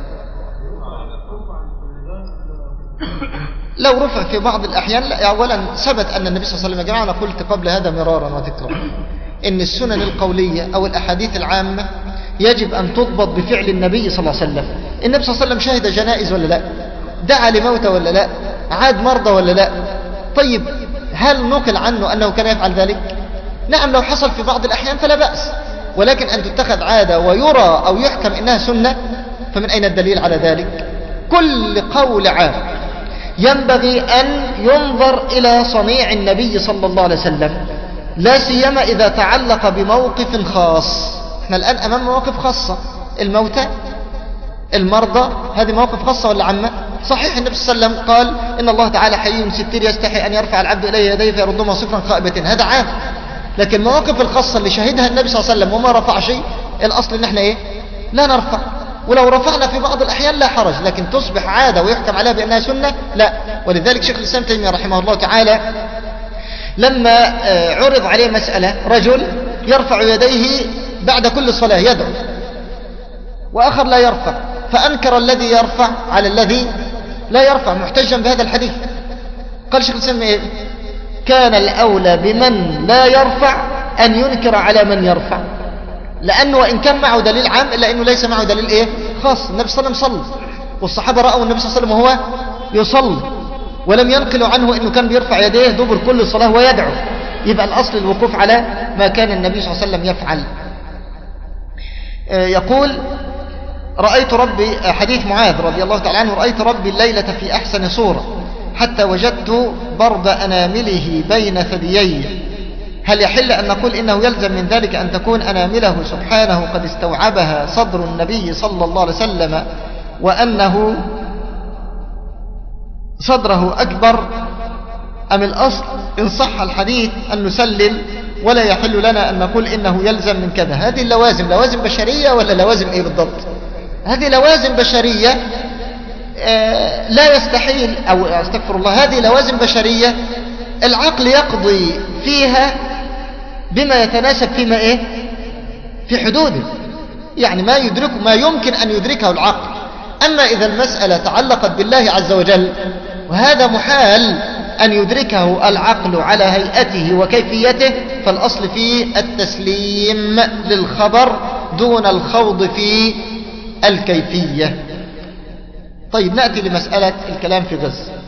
لو رفع في بعض الأحيان لا. أولا ثبت أن النبي صلى الله عليه وسلم، جماعة أنا قلت قبل هذا مرارا وتكرارا إن السنن القولية أو الأحاديث العامة يجب أن تضبط بفعل النبي صلى الله عليه وسلم. النبي صلى الله عليه وسلم شهد جنائز ولا لا؟ دعا لموتى ولا لا؟ عاد مرضى ولا لا؟ طيب هل نقل عنه أنه كان يفعل ذلك؟ نعم لو حصل في بعض الأحيان فلا بأس، ولكن أن تتخذ عادة ويرى أو يحكم إنها سنة، فمن أين الدليل على ذلك؟ كل قول عام ينبغي أن ينظر إلى صنيع النبي صلى الله عليه وسلم، لا سيما إذا تعلق بموقف خاص. احنا الآن أمام مواقف خاصة، الموتى، المرضى، هذه مواقف خاصة ولا عامة؟ صحيح النبي صلى الله عليه وسلم قال إن الله تعالى حي ستير يستحي أن يرفع العبد إليه يديه فيردهما صفرا خائبة، هذا عام. لكن المواقف الخاصة اللي شهدها النبي صلى الله عليه وسلم وما رفع شيء، الأصل إن احنا إيه؟ لا نرفع. ولو رفعنا في بعض الأحيان لا حرج، لكن تصبح عادة ويحكم عليها بأنها سنة لا. ولذلك شيخ الإسلام تيمية رحمه الله تعالى لما عرض عليه مسألة، رجل يرفع يديه بعد كل صلاة يدعو، وآخر لا يرفع، فأنكر الذي يرفع على الذي لا يرفع محتجا بهذا الحديث. قال شيخ الإسلام إيه؟ كان الأولى بمن لا يرفع أن ينكر على من يرفع، لأنه وإن كان معه دليل عام إلا أنه ليس معه دليل إيه؟ خاص. النبي صلى الله عليه وسلم صلى، والصحابة رأوا النبي صلى الله عليه وسلم وهو يصلي، ولم ينقلوا عنه أنه كان بيرفع يديه دبر كل صلاة ويدعو. يبقى الأصل الوقوف على ما كان النبي صلى الله عليه وسلم يفعل. يقول رأيت ربي، حديث معاذ رضي الله تعالى عنه، رأيت ربي الليلة في أحسن صورة حتى وجدت برد أنامله بين ثديي، هل يحل أن نقول إنه يلزم من ذلك أن تكون أنامله سبحانه قد استوعبها صدر النبي صلى الله عليه وسلم، وأنه صدره أكبر أم الأصل إن صح الحديث أن نسلم ولا يحل لنا أن نقول إنه يلزم من كذا؟ هذه اللوازم لوازم بشرية ولا لوازم إيه بالضبط؟ هذه لوازم بشرية آه لا يستحيل، أو أستغفر الله، هذه لوازم بشرية العقل يقضي فيها بما يتناسب فيما إيه؟ في حدوده، يعني ما يدرك ما يمكن أن يدركه العقل. أما إذا المسألة تعلقت بالله عز وجل وهذا محال أن يدركه العقل على هيئته وكيفيته، فالأصل فيه التسليم للخبر دون الخوض في الكيفية. طيب نأتي لمسألة الكلام في غزة.